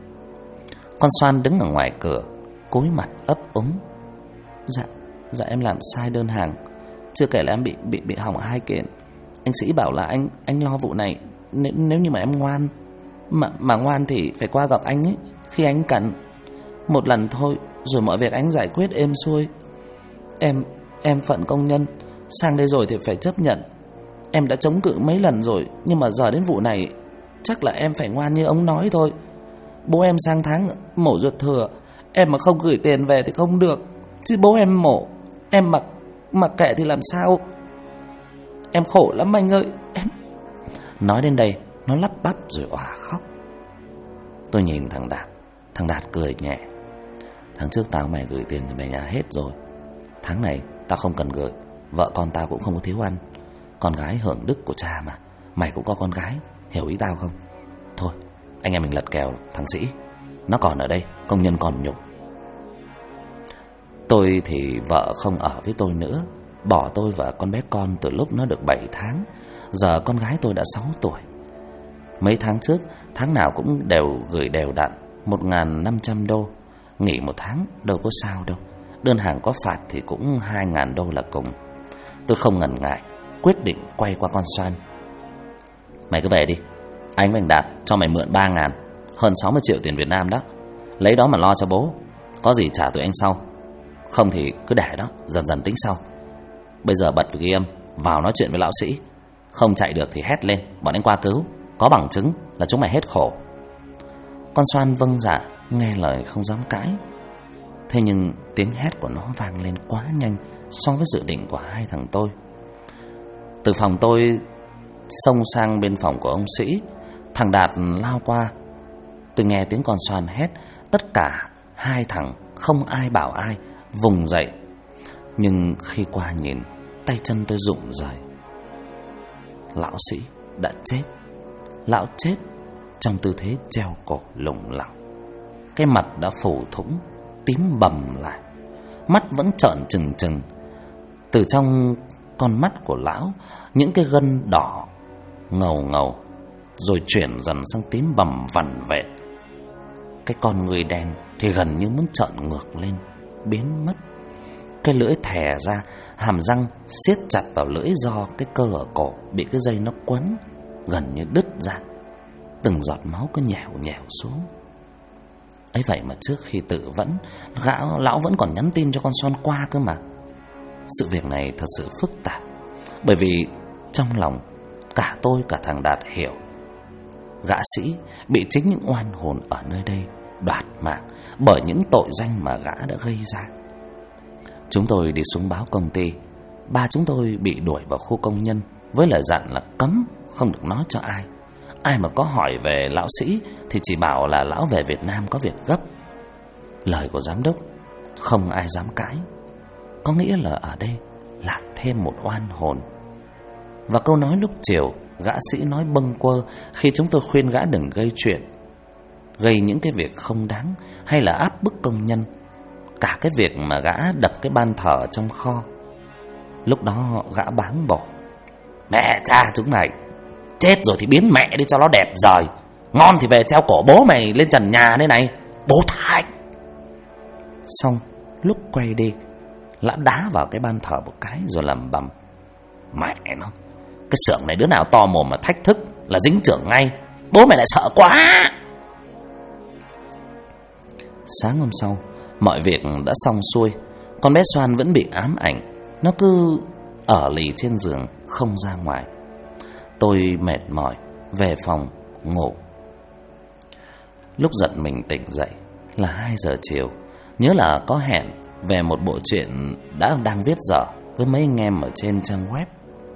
[SPEAKER 1] Con Xoan đứng ở ngoài cửa, cúi mặt ấp úng. Dạ em làm sai đơn hàng. Chưa kể là em bị hỏng 2 kiện. Anh Sĩ bảo là anh lo vụ này. Nếu như mà em ngoan, mà ngoan thì phải qua gặp anh ấy khi anh cần. Một lần thôi rồi mọi việc anh giải quyết êm xuôi. Em phận công nhân, sang đây rồi thì phải chấp nhận. Em đã chống cự mấy lần rồi, nhưng mà giờ đến vụ này chắc là em phải ngoan như ông nói thôi. Bố em sang tháng mổ ruột thừa, em mà không gửi tiền về thì không được. Chứ bố em mổ, em mặc kệ thì làm sao? Em khổ lắm anh ơi. Em... Nói đến đây nó lắp bắp rồi òa khóc. Tôi nhìn thằng Đạt cười nhẹ. Tháng trước tao mày gửi tiền về nhà hết rồi. Tháng này tao không cần gửi. Vợ con tao cũng không có thiếu ăn. Con gái hưởng đức của cha mà. Mày cũng có con gái, hiểu ý tao không? Thôi anh em mình lật kèo thằng Sĩ. Nó còn ở đây, công nhân còn nhục. Tôi thì vợ không ở với tôi nữa, bỏ tôi và con bé con từ lúc nó được 7 tháng. Giờ con gái tôi đã 6 tuổi. Mấy tháng trước, tháng nào cũng đều gửi đều đặn 1.500 đô. Nghỉ 1 tháng đâu có sao đâu. Đơn hàng có phạt thì cũng 2.000 đô là cùng. Tôi không ngần ngại, quyết định quay qua con Xoan. Mày cứ về đi, anh với anh Đạt cho mày mượn 3.000, hơn 60 triệu tiền Việt Nam đó. Lấy đó mà lo cho bố. Có gì trả tụi anh sau. Không thì cứ để đó, dần dần tính sau. Bây giờ bật ghi âm, vào nói chuyện với lão Sĩ. Không chạy được thì hét lên, bọn anh qua cứu. Có bằng chứng là chúng mày hết khổ. Con Xoan vâng dạ, nghe lời không dám cãi. Thế nhưng tiếng hét của nó vang lên quá nhanh so với dự định của hai thằng tôi. Từ phòng tôi xông sang bên phòng của ông Sĩ. Thằng Đạt lao qua. Tôi nghe tiếng con Xoan hét. Tất cả hai thằng không ai bảo ai, vùng dậy. Nhưng khi qua nhìn, tay chân tôi rụng rời. Lão Sĩ đã chết. Lão chết trong tư thế treo cổ lủng lẳng. Cái mặt đã phủ thủng, tím bầm lại, mắt vẫn trợn trừng trừng. Từ trong con mắt của lão, những cái gân đỏ ngầu ngầu rồi chuyển dần sang tím bầm vằn vẹn. Cái con người đen thì gần như muốn trợn ngược lên, biến mất. Cái lưỡi thè ra, hàm răng siết chặt vào lưỡi do cái cơ ở cổ bị cái dây nó quấn, gần như đứt ra. Từng giọt máu cứ nhèo nhèo xuống. Ấy vậy mà trước khi tự vẫn, lão vẫn còn nhắn tin cho con Xoan qua cơ mà. Sự việc này thật sự phức tạp. Bởi vì trong lòng cả tôi cả thằng Đạt hiểu, gã Sĩ bị chính những oan hồn ở nơi đây đoạt mạng bởi những tội danh mà gã đã gây ra. Chúng tôi đi xuống báo công ty. Ba chúng tôi bị đuổi vào khu công nhân với lời dặn là cấm không được nói cho ai. Ai mà có hỏi về lão Sĩ thì chỉ bảo là lão về Việt Nam có việc gấp. Lời của giám đốc không ai dám cãi. Có nghĩa là ở đây lại thêm một oan hồn. Và câu nói lúc chiều gã Sĩ nói bâng quơ khi chúng tôi khuyên gã đừng gây chuyện, gây những cái việc không đáng, hay là áp bức công nhân. Cả cái việc mà gã đập cái ban thờ trong kho. Lúc đó gã báng bổ: mẹ cha chúng mày, chết rồi thì biến mẹ đi cho nó đẹp rời. Ngon thì về treo cổ bố mày lên trần nhà đây này, bố thải. Xong lúc quay đi, lão đá vào cái ban thờ một cái rồi lẩm bẩm: mẹ nó, cái xưởng này đứa nào to mồm mà thách thức là dính trưởng ngay. Bố mày lại sợ quá. Sáng hôm sau, mọi việc đã xong xuôi. Con bé Xoan vẫn bị ám ảnh. Nó cứ ở lì trên giường không ra ngoài. Tôi mệt mỏi về phòng ngủ. Lúc giật mình tỉnh dậy là 2 giờ chiều. Nhớ là có hẹn về một bộ truyện đang viết dở với mấy anh em ở trên trang web.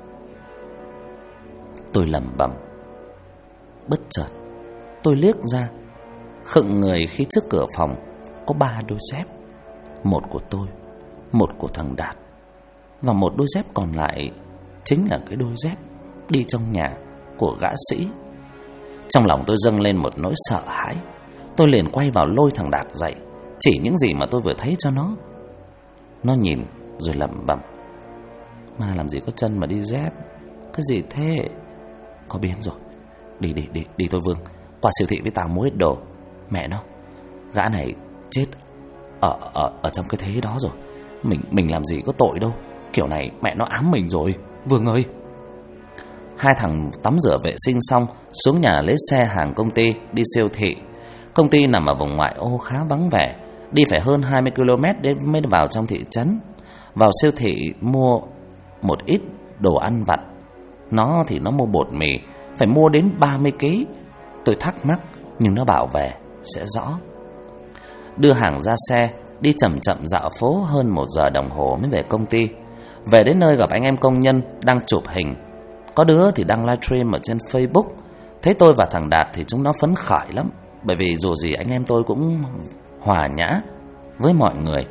[SPEAKER 1] Tôi lẩm bẩm. Bất chợt tôi liếc ra, khựng người khi trước cửa phòng có 3 đôi dép. Một của tôi, một của thằng Đạt, và một đôi dép còn lại chính là cái đôi dép đi trong nhà của gã Sĩ. Trong lòng tôi dâng lên một nỗi sợ hãi. Tôi liền quay vào lôi thằng Đạt dậy, chỉ những gì mà tôi vừa thấy cho nó. Nó nhìn rồi lẩm bẩm: mà làm gì có chân mà đi dép, cái gì thế? Có biến rồi. Đi thôi Vương, qua siêu thị với tao mua ít đồ. Mẹ nó, Gã này chết ở trong cái thế đó rồi. Mình làm gì có tội đâu. Kiểu này mẹ nó ám mình rồi. Vương ơi. Hai thằng tắm rửa vệ sinh xong, xuống nhà lấy xe hàng công ty đi siêu thị. Công ty nằm ở vùng ngoại ô khá vắng vẻ, đi phải hơn 20 km để mới vào trong thị trấn. Vào siêu thị mua một ít đồ ăn vặt. Nó thì nó mua bột mì, phải mua đến 30 kg. Tôi thắc mắc, nhưng nó bảo về sẽ rõ. Đưa hàng ra xe, đi chậm chậm dạo phố hơn 1 giờ đồng hồ mới về công ty. Về đến nơi gặp anh em công nhân đang chụp hình. Có đứa thì đang livestream ở trên Facebook. Thấy tôi và thằng Đạt thì chúng nó phấn khởi lắm, bởi vì dù gì anh em tôi cũng hòa nhã với mọi người.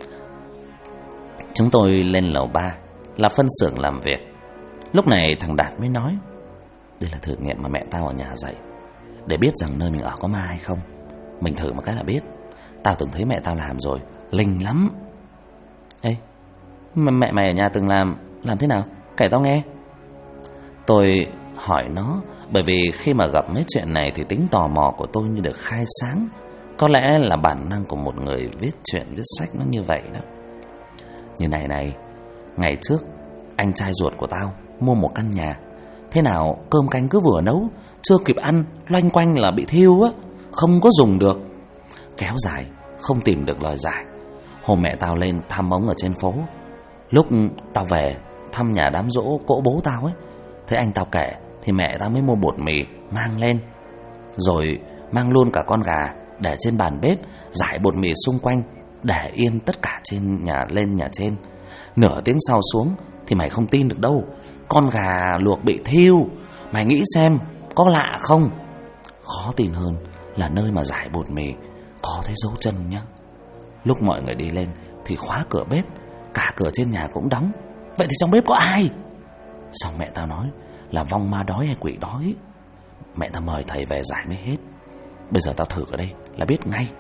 [SPEAKER 1] Chúng tôi lên lầu 3 là phân xưởng làm việc. Lúc này thằng Đạt mới nói: đây là thử nghiệm mà mẹ tao ở nhà dạy, để biết rằng nơi mình ở có ma hay không. Mình thử một cái là biết. Tao từng thấy mẹ tao làm rồi, linh lắm. Ê, mẹ mày ở nhà từng làm thế nào? Kể tao nghe. Tôi hỏi nó, bởi vì khi mà gặp mấy chuyện này thì tính tò mò của tôi như được khai sáng. Có lẽ là bản năng của một người viết truyện, viết sách nó như vậy đó. Như này, ngày trước anh trai ruột của tao mua một căn nhà. Thế nào cơm canh cứ vừa nấu, chưa kịp ăn, loanh quanh là bị thiêu á, không có dùng được. Kéo dài, không tìm được lời giải. Hôm mẹ tao lên thăm ông ở trên phố. Lúc tao về thăm nhà đám giỗ cỗ bố tao ấy, thấy anh tao kể thì mẹ tao mới mua bột mì mang lên, rồi mang luôn cả con gà để trên bàn bếp, rải bột mì xung quanh, để yên tất cả trên nhà lên nhà trên. Nửa tiếng sau xuống thì mày không tin được đâu, con gà luộc bị thiêu. Mày nghĩ xem có lạ không? Khó tin hơn là nơi mà rải bột mì có thấy dấu chân nhá. Lúc mọi người đi lên thì khóa cửa bếp, cả cửa trên nhà cũng đóng. Vậy thì trong bếp có ai? Xong mẹ tao nói là vong ma đói hay quỷ đói. Mẹ tao mời thầy về giải mới hết. Bây giờ tao thử ở đây là biết ngay.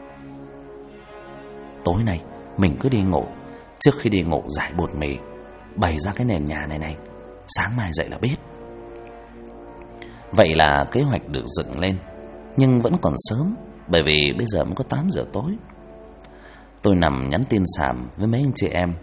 [SPEAKER 1] Tối nay mình cứ đi ngủ, trước khi đi ngủ rải bột mì, bày ra cái nền nhà này, sáng mai dậy là biết. Vậy là kế hoạch được dựng lên, nhưng vẫn còn sớm, bởi vì bây giờ mới có 8 giờ tối. Tôi nằm nhắn tin xàm với mấy anh chị em.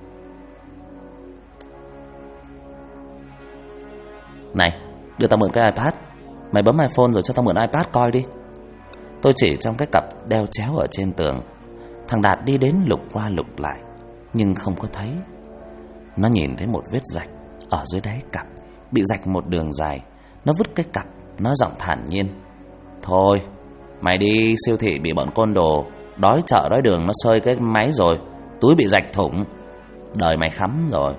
[SPEAKER 1] Này, đưa tao mượn cái iPad. Mày bấm iPhone rồi cho tao mượn iPad coi đi. Tôi chỉ trong cái cặp đeo chéo ở trên tường. Thằng Đạt đi đến lục qua lục lại, nhưng không có thấy. Nó nhìn thấy một vết rạch ở dưới đáy cặp, bị rạch một đường dài. Nó vứt cái cặp, nói giọng thản nhiên: thôi, mày đi siêu thị bị bọn côn đồ đói chợ đói đường nó xơi cái máy rồi, túi bị rạch thủng, đời mày khắm rồi.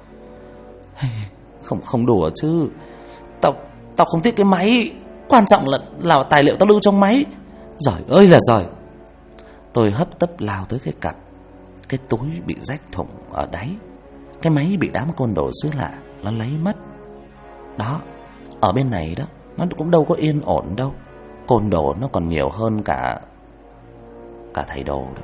[SPEAKER 1] Không đùa chứ. Tao không thích cái máy. Quan trọng là tài liệu tao lưu trong máy. Giỏi ơi là giỏi. Tôi hấp tấp lao tới cái cặp. Cái túi bị rách thủng ở đáy, cái máy bị đám côn đồ xứ lạ nó lấy mất. Đó, ở bên này đó, nó cũng đâu có yên ổn đâu. Côn đồ nó còn nhiều hơn cả thầy đồ đó.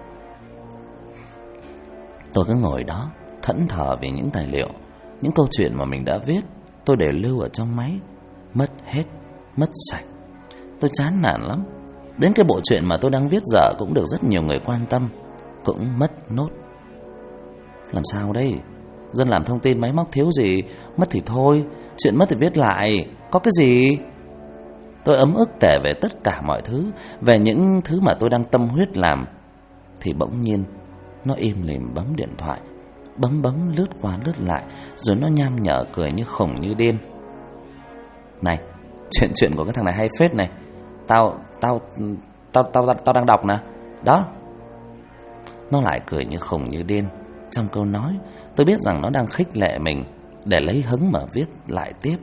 [SPEAKER 1] Tôi cứ ngồi đó thẫn thờ vì những tài liệu, những câu chuyện mà mình đã viết, tôi để lưu ở trong máy, mất hết, mất sạch. Tôi chán nản lắm. Đến cái bộ truyện mà tôi đang viết dở cũng được rất nhiều người quan tâm, cũng mất nốt. Làm sao đây? Dân làm thông tin máy móc thiếu gì, mất thì thôi, chuyện mất thì viết lại, có cái gì? Tôi ấm ức kể về tất cả mọi thứ, về những thứ mà tôi đang tâm huyết làm. Thì bỗng nhiên nó im lìm bấm điện thoại, bấm lướt qua lướt lại, rồi nó nham nhở cười như khùng như điên. Này, chuyện của cái thằng này hay phết này. Tao đang đọc nè. Đó. Nó lại cười như khùng như điên. Trong câu nói tôi biết rằng nó đang khích lệ mình để lấy hứng mà viết lại tiếp.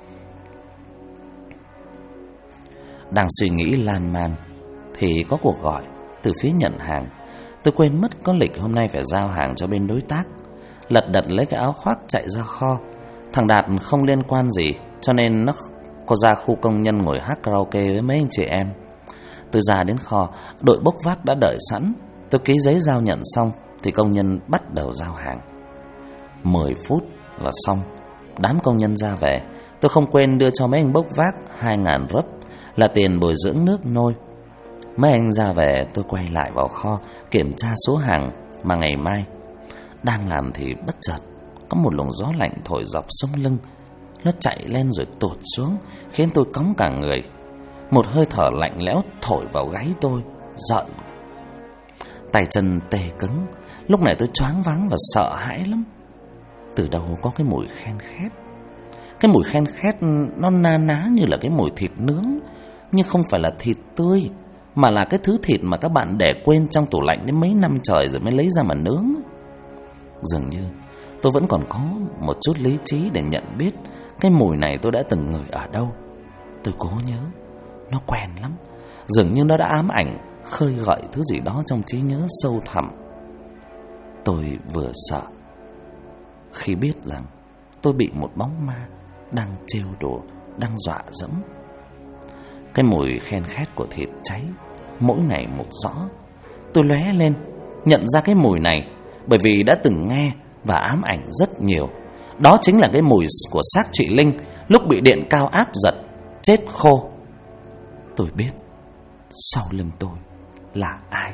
[SPEAKER 1] Đang suy nghĩ lan man thì có cuộc gọi từ phía nhận hàng. Tôi quên mất có lịch hôm nay phải giao hàng cho bên đối tác. Lật đật lấy cái áo khoác chạy ra kho. Thằng Đạt không liên quan gì, cho nên nó có ra khu công nhân ngồi hát karaoke với mấy anh chị em. Tôi ra đến kho, đội bốc vác đã đợi sẵn. Tôi ký giấy giao nhận xong thì công nhân bắt đầu giao hàng. 10 phút là xong. Đám công nhân ra về. Tôi không quên đưa cho mấy anh bốc vác 2.000 rúp là tiền bồi dưỡng nước nôi. Mấy anh ra về, tôi quay lại vào kho kiểm tra số hàng mà ngày mai. Đang làm thì bất chợt có một luồng gió lạnh thổi dọc sống lưng. Nó chạy lên rồi tụt xuống, khiến tôi cóng cả người. Một hơi thở lạnh lẽo thổi vào gáy tôi, giận. Tay chân tê cứng. Lúc này tôi choáng váng và sợ hãi lắm. Từ đâu có cái mùi khen khét. Cái mùi khen khét nó na ná như là cái mùi thịt nướng, nhưng không phải là thịt tươi, mà là cái thứ thịt mà các bạn để quên trong tủ lạnh đến mấy năm trời rồi mới lấy ra mà nướng. Dường như tôi vẫn còn có một chút lý trí để nhận biết cái mùi này tôi đã từng ngửi ở đâu. Tôi cố nhớ, nó quen lắm. Dường như nó đã ám ảnh, khơi gợi thứ gì đó trong trí nhớ sâu thẳm. Tôi vừa sợ khi biết rằng tôi bị một bóng ma đang trêu đùa, đang dọa dẫm. Cái mùi khen khét của thịt cháy mỗi ngày một rõ. Tôi lóe lên nhận ra cái mùi này, bởi vì đã từng nghe và ám ảnh rất nhiều. Đó chính là cái mùi của xác chị Linh lúc bị điện cao áp giật chết khô. Tôi biết sau lưng tôi là ai.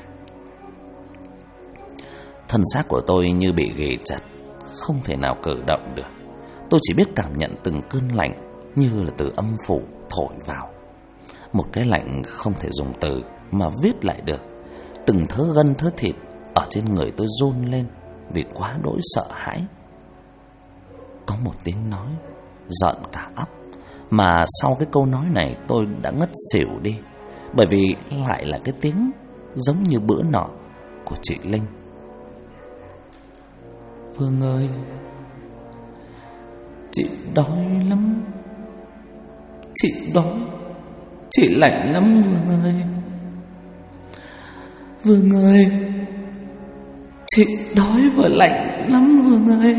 [SPEAKER 1] Thân xác của tôi như bị ghì chặt, không thể nào cử động được. Tôi chỉ biết cảm nhận từng cơn lạnh như là từ âm phủ thổi vào. Một cái lạnh không thể dùng từ mà viết lại được. Từng thớ gân thớ thịt ở trên người tôi run lên vì quá đỗi sợ hãi. Có một tiếng nói giận cả óc, mà sau cái câu nói này tôi đã ngất xỉu đi, bởi vì lại là cái tiếng giống như bữa nọ của chị Linh. Phương ơi, chị đói lắm. Chị đói, chị lạnh lắm Vương ơi. Vương ơi, chị đói và lạnh lắm Vương ơi.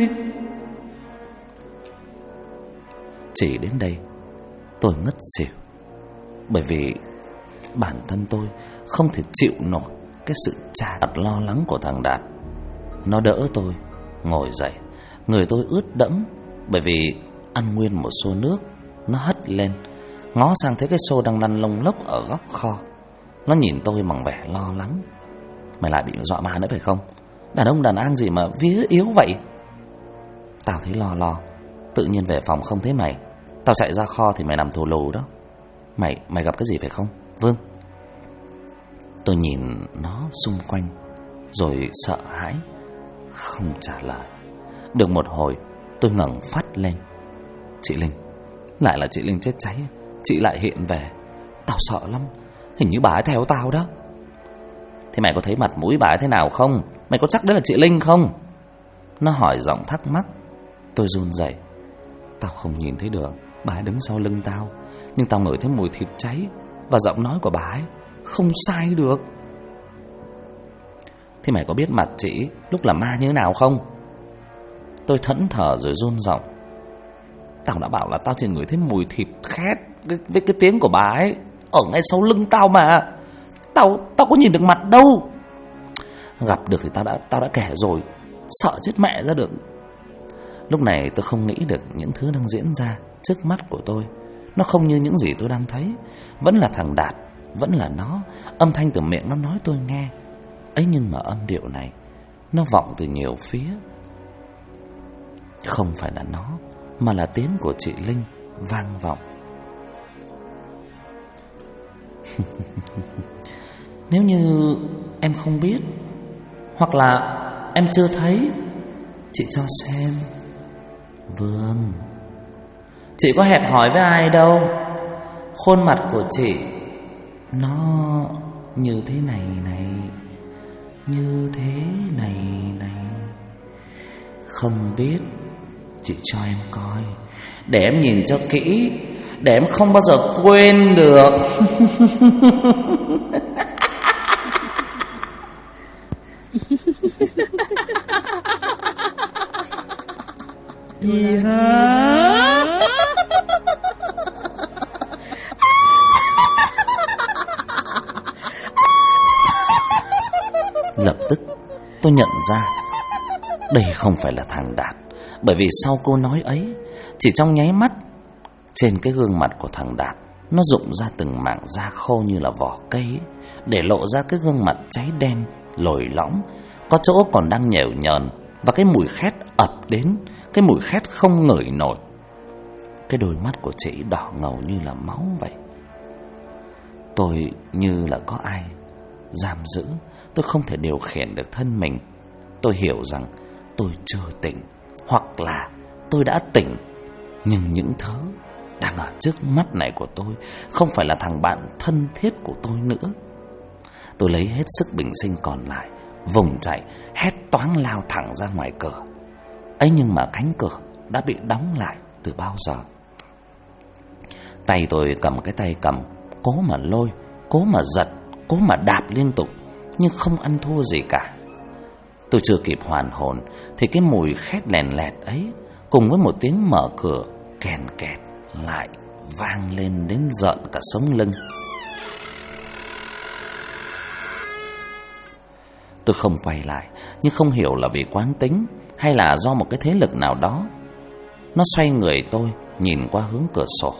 [SPEAKER 1] Chỉ đến đây tôi ngất xỉu, bởi vì bản thân tôi không thể chịu nổi cái sự chà đạp lo lắng của thằng Đạt. Nó đỡ tôi ngồi dậy, người tôi ướt đẫm bởi vì ăn nguyên một xô nước. Nó hất lên, ngó sang thấy cái xô đang lăn lông lốc ở góc kho. Nó nhìn tôi bằng vẻ lo lắng. Mày lại bị dọa ma nữa phải không? Đàn ông đàn an gì mà vía yếu vậy? Tao thấy lo, tự nhiên về phòng không thấy mày. Tao chạy ra kho thì mày nằm thù lù đó. Mày gặp cái gì phải không Vương? Tôi nhìn nó xung quanh rồi sợ hãi, không trả lời. Được một hồi tôi ngẩng phát lên. Chị Linh, lại là chị Linh chết cháy. Chị lại hiện về. Tao sợ lắm, hình như bà ấy theo tao đó. Thế mày có thấy mặt mũi bà ấy thế nào không? Mày có chắc đấy là chị Linh không? Nó hỏi giọng thắc mắc. Tôi run rẩy. Tao không nhìn thấy được, bà ấy đứng sau lưng tao, nhưng tao ngửi thấy mùi thịt cháy và giọng nói của bà ấy không sai được. Thế mày có biết mặt chị lúc làm ma như thế nào không? Tôi thẫn thờ rồi run giọng. Tao đã bảo là tao chỉ ngửi thấy mùi thịt khét với cái tiếng của bà ấy ở ngay sau lưng tao mà. Tao có nhìn được mặt đâu. Gặp được thì tao đã kể rồi, sợ chết mẹ ra được. Lúc này tôi không nghĩ được những thứ đang diễn ra trước mắt của tôi. Nó không như những gì tôi đang thấy. Vẫn là thằng Đạt, vẫn là nó. Âm thanh từ miệng nó nói tôi nghe ấy, nhưng mà âm điệu này nó vọng từ nhiều phía. Không phải là nó, mà là tiếng của chị Linh vang vọng. Nếu như em không biết, hoặc là em chưa thấy, chị cho xem. Vương, chị có hẹn hò với ai đâu. Khuôn mặt của chị nó như thế này này, như thế này này. Không biết, chị cho em coi, để em nhìn cho kỹ, để em không bao giờ quên được.
[SPEAKER 3] Gì hả?
[SPEAKER 1] Lập tức tôi nhận ra đây không phải là thằng Đạt, bởi vì sau câu nói ấy, chỉ trong nháy mắt, trên cái gương mặt của thằng Đạt nó rụng ra từng mảng da khô như là vỏ cây ấy, để lộ ra cái gương mặt cháy đen, lồi lõm, có chỗ còn đang nhểu nhờn, và cái mùi khét ập đến, cái mùi khét không ngửi nổi. Cái đôi mắt của chị đỏ ngầu như là máu vậy. Tôi như là có ai giam giữ, tôi không thể điều khiển được thân mình. Tôi hiểu rằng tôi chưa tỉnh, hoặc là tôi đã tỉnh, nhưng những thứ đang ở trước mắt này của tôi không phải là thằng bạn thân thiết của tôi nữa. Tôi lấy hết sức bình sinh còn lại, vùng chạy, hét toáng lao thẳng ra ngoài cửa. Ấy nhưng mà cánh cửa đã bị đóng lại từ bao giờ. Tay tôi cầm cái tay cầm, cố mà lôi, cố mà giật, cố mà đạp liên tục, nhưng không ăn thua gì cả. Tôi chưa kịp hoàn hồn thì cái mùi khét lèn lẹt ấy cùng với một tiếng mở cửa kèn kẹt lại vang lên đến rợn cả sống lưng. Tôi không quay lại, nhưng không hiểu là vì quán tính hay là do một cái thế lực nào đó. Nó xoay người tôi, nhìn qua hướng cửa sổ.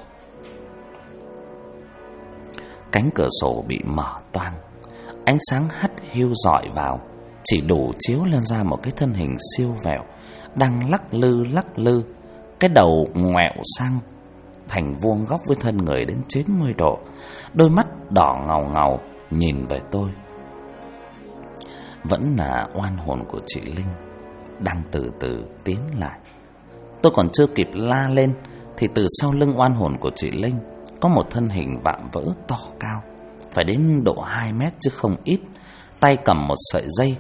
[SPEAKER 1] Cánh cửa sổ bị mở toang, ánh sáng hắt hiu rọi vào, chỉ đủ chiếu lên ra một cái thân hình siêu vẹo đang lắc lư, cái đầu ngoẹo sang thành vuông góc với thân người đến 90 độ, đôi mắt đỏ ngầu ngầu nhìn về tôi. Vẫn là oan hồn của chị Linh đang từ từ tiến lại. Tôi còn chưa kịp la lên thì từ sau lưng oan hồn của chị Linh có một thân hình vạm vỡ to cao, phải đến độ 2 mét chứ không ít, tay cầm một sợi dây.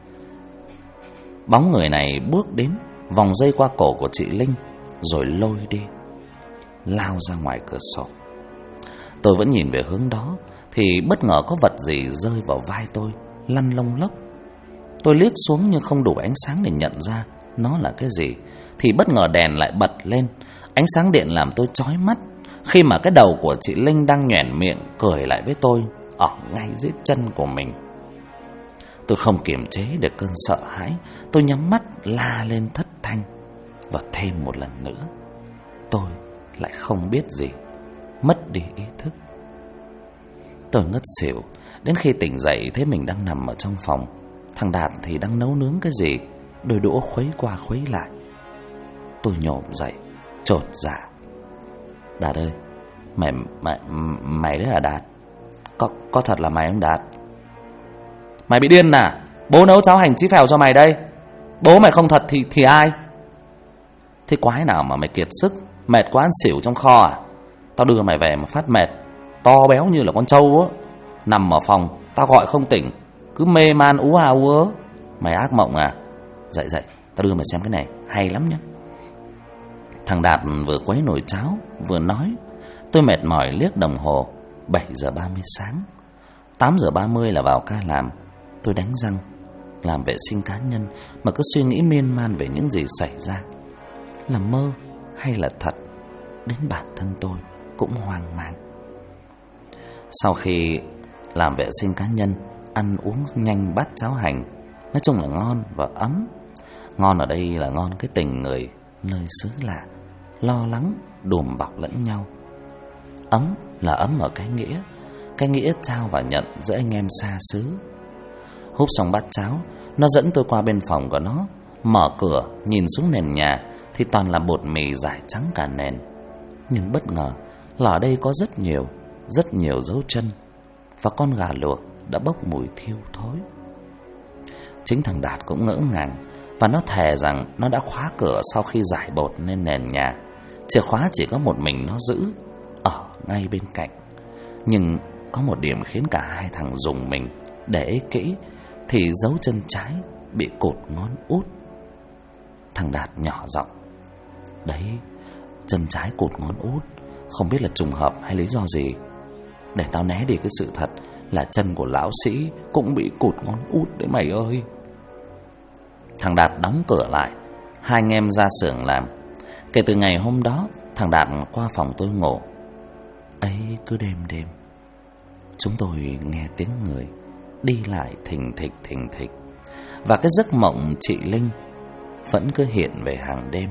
[SPEAKER 1] Bóng người này bước đến, vòng dây qua cổ của chị Linh rồi lôi đi, lao ra ngoài cửa sổ. Tôi vẫn nhìn về hướng đó thì bất ngờ có vật gì rơi vào vai tôi, lăn lông lốc. Tôi liếc xuống nhưng không đủ ánh sáng để nhận ra nó là cái gì, thì bất ngờ đèn lại bật lên. Ánh sáng điện làm tôi chói mắt khi mà cái đầu của chị Linh đang nhoẻn miệng cười lại với tôi ở ngay dưới chân của mình. Tôi không kiềm chế được cơn sợ hãi, tôi nhắm mắt la lên thất thanh. Và thêm một lần nữa, tôi lại không biết gì, mất đi ý thức. Tôi ngất xỉu, đến khi tỉnh dậy thấy mình đang nằm ở trong phòng. Thằng Đạt thì đang nấu nướng cái gì, đôi đũa khuấy qua khuấy lại. Tôi nhổm dậy, chột dạ. Đạt ơi, mày đấy hả Đạt? Có thật là mày không Đạt?
[SPEAKER 2] Mày bị điên à? Bố nấu cháo hành chí phèo cho mày đây. Bố mày không thật thì ai?
[SPEAKER 1] Thế quái nào mà mày kiệt sức, mệt quá ăn xỉu trong kho à? Tao đưa mày về mà phát mệt, to béo như là con trâu á. Nằm ở phòng, tao gọi không tỉnh, cứ mê man ú à ú ớ. Mày ác mộng à? Dậy, tao đưa mày xem cái này, hay lắm nhá. Thằng Đạt vừa quấy nồi cháo vừa nói. Tôi mệt mỏi liếc đồng hồ, 7 giờ 30 sáng. 8 giờ 30 là vào ca làm. Tôi đánh răng, làm vệ sinh cá nhân mà cứ suy nghĩ miên man về những gì xảy ra. Là mơ hay là thật? Đến bản thân tôi cũng hoang mang. Sau khi làm vệ sinh cá nhân, ăn uống nhanh bát cháo hành, nói chung là ngon và ấm. Ngon ở đây là ngon cái tình người nơi xứ lạ, lo lắng đùm bọc lẫn nhau. Ấm là ấm ở cái nghĩa trao và nhận giữa anh em xa xứ. Húp xong bát cháo, nó dẫn tôi qua bên phòng của nó, mở cửa nhìn xuống nền nhà thì toàn là bột mì rải trắng cả nền. Nhưng bất ngờ là ở đây có rất nhiều dấu chân, và con gà luộc đã bốc mùi thiêu thối. Chính thằng Đạt cũng ngỡ ngàng, và nó thề rằng nó đã khóa cửa sau khi rải bột lên nền nhà. Chìa khóa chỉ có một mình nó giữ ở ngay bên cạnh. Nhưng có một điểm khiến cả hai thằng rùng mình, để ý kỹ thì dấu chân trái bị cột ngón út. Thằng Đạt nhỏ giọng: Đấy, chân trái cột ngón út, không biết là trùng hợp hay lý do gì. Để tao né đi cái sự thật là chân của lão sĩ cũng bị cột ngón út đấy mày ơi. Thằng Đạt đóng cửa lại, hai anh em ra xưởng làm. Kể từ ngày hôm đó, thằng Đạt qua phòng tôi ngủ. Ấy cứ đêm chúng tôi nghe tiếng người đi lại thình thịch. Và cái giấc mộng chị Linh vẫn cứ hiện về hàng đêm.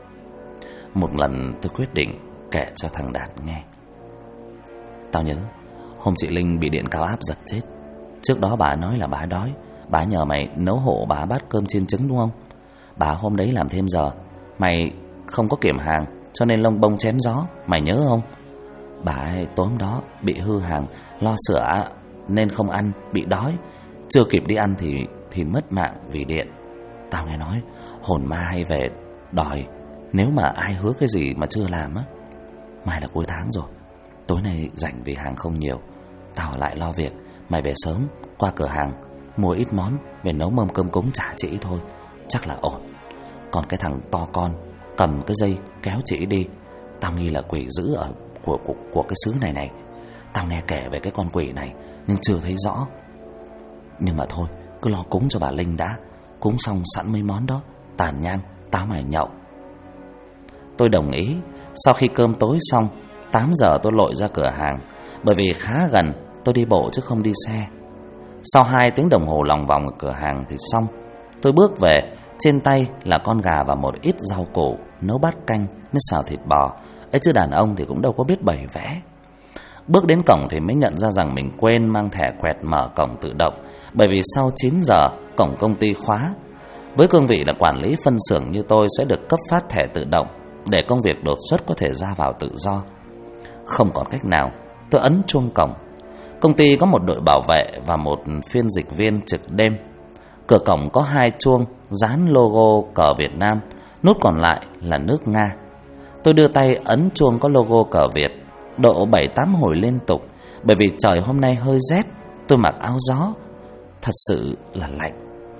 [SPEAKER 1] Một lần tôi quyết định kể cho thằng Đạt nghe. Tao nhớ hôm chị Linh bị điện cao áp giật chết, Trước đó bà nói là bà đói, bà nhờ mày nấu hộ bà bát cơm chiên trứng đúng không? Bà hôm đấy làm thêm giờ, mày không có kiểm hàng cho nên lông bông chém gió, mày nhớ không? Bà ấy tối hôm đó bị hư hàng, lo sửa nên không ăn, bị đói, chưa kịp đi ăn thì mất mạng vì điện. Tao nghe nói hồn ma hay về đòi, nếu mà ai hứa cái gì mà chưa làm á. Mai là cuối tháng rồi, tối nay rảnh vì hàng không nhiều, tao lại lo việc. Mày về sớm, qua cửa hàng mua ít món về nấu mâm cơm cúng trả chị thôi, chắc là ổn. Còn cái thằng to con cầm cái dây kéo chị đi, tao nghi là quỷ dữ ở của cái xứ này. Tao nghe kể về cái con quỷ này nhưng chưa thấy rõ. Nhưng mà thôi, cứ lo cúng cho bà Linh đã. Cúng xong sẵn mấy món đó, tàn nhang tao mày nhậu. Tôi đồng ý. Sau khi cơm tối xong, 8 giờ tôi lội ra cửa hàng. Bởi vì khá gần, tôi đi bộ chứ không đi xe. Sau 2 tiếng đồng hồ lòng vòng ở cửa hàng thì xong. Tôi bước về, trên tay là con gà và một ít rau củ, nấu bát canh với xào thịt bò. Ấy chứ đàn ông thì cũng đâu có biết bày vẽ. Bước đến cổng thì mới nhận ra rằng mình quên mang thẻ quẹt mở cổng tự động. Bởi vì sau 9 giờ cổng công ty khóa. Với cương vị là quản lý phân xưởng như tôi sẽ được cấp phát thẻ tự động để công việc đột xuất có thể ra vào tự do. Không còn cách nào, tôi ấn chuông cổng. Công ty có một đội bảo vệ và một phiên dịch viên trực đêm. Cửa cổng có 2 chuông dán logo cờ Việt Nam, nút còn lại là nước Nga. Tôi đưa tay ấn chuông có logo cờ Việt, độ 7-8 hồi liên tục. Bởi vì trời hôm nay hơi rét, tôi mặc áo gió, thật sự là lạnh.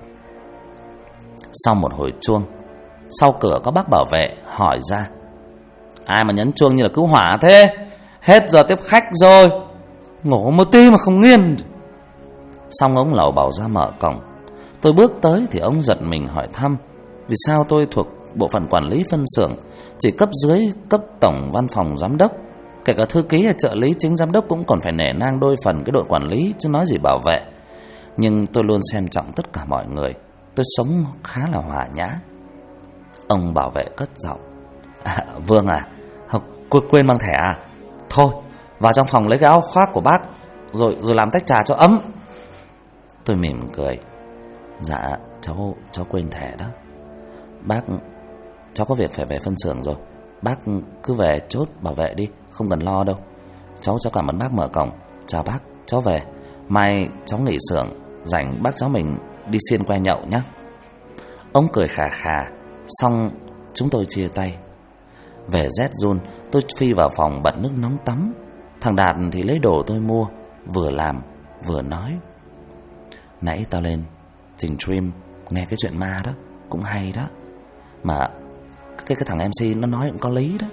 [SPEAKER 1] Sau một hồi chuông, sau cửa có bác bảo vệ hỏi ra: ai mà nhấn chuông như là cứu hỏa thế? Hết giờ tiếp khách rồi, ngủ một tí mà không nghiền. Xong ông lầu bảo ra mở cổng. Tôi bước tới thì ông giật mình hỏi thăm vì sao tôi thuộc bộ phận quản lý phân xưởng, chỉ cấp dưới cấp tổng văn phòng giám đốc. Kể cả thư ký hay trợ lý chính giám đốc cũng còn phải nể nang đôi phần cái đội quản lý, chứ nói gì bảo vệ. Nhưng tôi luôn xem trọng tất cả mọi người, tôi sống khá là hòa nhã. Ông bảo vệ cất giọng: Vương à, quên mang thẻ à? Thôi, vào trong phòng lấy cái áo khoác của bác rồi làm tách trà cho ấm. Tôi mỉm cười: dạ, cháu quên thẻ đó. Bác, cháu có việc phải về phân xưởng rồi. Bác cứ về chốt bảo vệ đi, không cần lo đâu. Cháu cảm ơn bác mở cổng. Chào bác, cháu về. Mai cháu nghỉ xưởng, rảnh bác cháu mình đi xiên que nhậu nhé. Ông cười khà khà. Xong chúng tôi chia tay. Về rét run, tôi phi vào phòng bật nước nóng tắm. Thằng Đạt thì lấy đồ tôi mua, vừa làm vừa nói: nãy tao lên trình stream nghe cái chuyện ma đó, cũng hay đó. Mà cái thằng MC nó nói cũng có lý đó.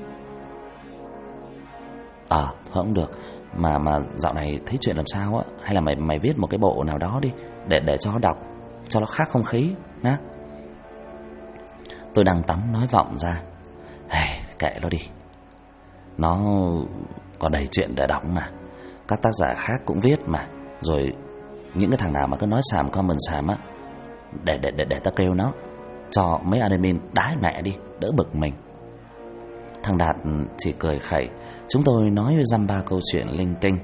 [SPEAKER 1] Không được. Mà dạo này thấy chuyện làm sao á, hay là mày viết một cái bộ nào đó đi để cho nó đọc, cho nó khác không khí nhá. Tôi đang tắm nói vọng ra: kệ nó đi, nó còn đầy chuyện để đọc mà. Các tác giả khác cũng viết mà. Rồi những cái thằng nào mà cứ nói xàm comment xàm á, để ta kêu nó, cho mấy admin đái mẹ đi, đỡ bực mình. Thằng Đạt chỉ cười khẩy. Chúng tôi nói dăm ba câu chuyện linh tinh.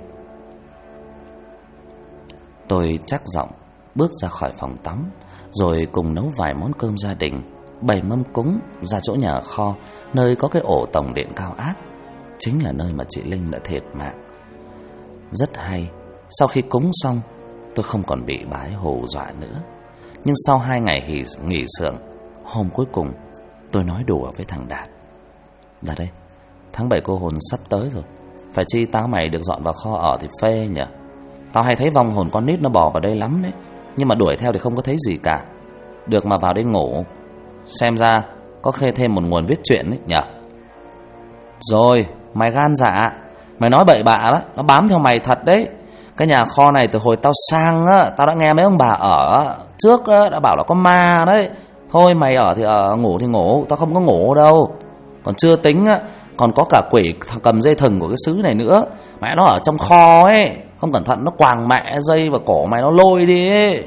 [SPEAKER 1] Tôi chắc giọng bước ra khỏi phòng tắm, rồi cùng nấu vài món cơm gia đình, bày mâm cúng ra chỗ nhà kho, nơi có cái ổ tổng điện cao áp, chính là nơi mà chị Linh đã thiệt mạng. Rất hay. Sau khi cúng xong, tôi không còn bị bà ấy hù dọa nữa. Nhưng sau 2 ngày nghỉ xưởng, hôm cuối cùng tôi nói đùa với thằng Đạt: Đạt ơi, tháng 7 cô hồn sắp tới rồi, phải chi tao mày được dọn vào kho ở thì phê nhỉ. Tao hay thấy vong hồn con nít nó bò vào đây lắm đấy, nhưng mà đuổi theo thì không có thấy gì cả. Được mà vào đây ngủ, xem ra có khê thêm một nguồn viết chuyện đấy nhỉ. Rồi, mày gan dạ, mày nói bậy bạ đó, nó bám theo mày thật đấy. Cái nhà kho này từ hồi tao sang á, tao đã nghe mấy ông bà ở trước á, đã bảo là có ma đấy. Thôi mày ở thì ở, ngủ thì ngủ, tao không có ngủ đâu. Còn chưa tính á, còn có cả quỷ cầm dây thừng của cái xứ này nữa. Mẹ nó ở trong kho ấy, không cẩn thận nó quàng mẹ dây vào cổ mày nó lôi đi ấy.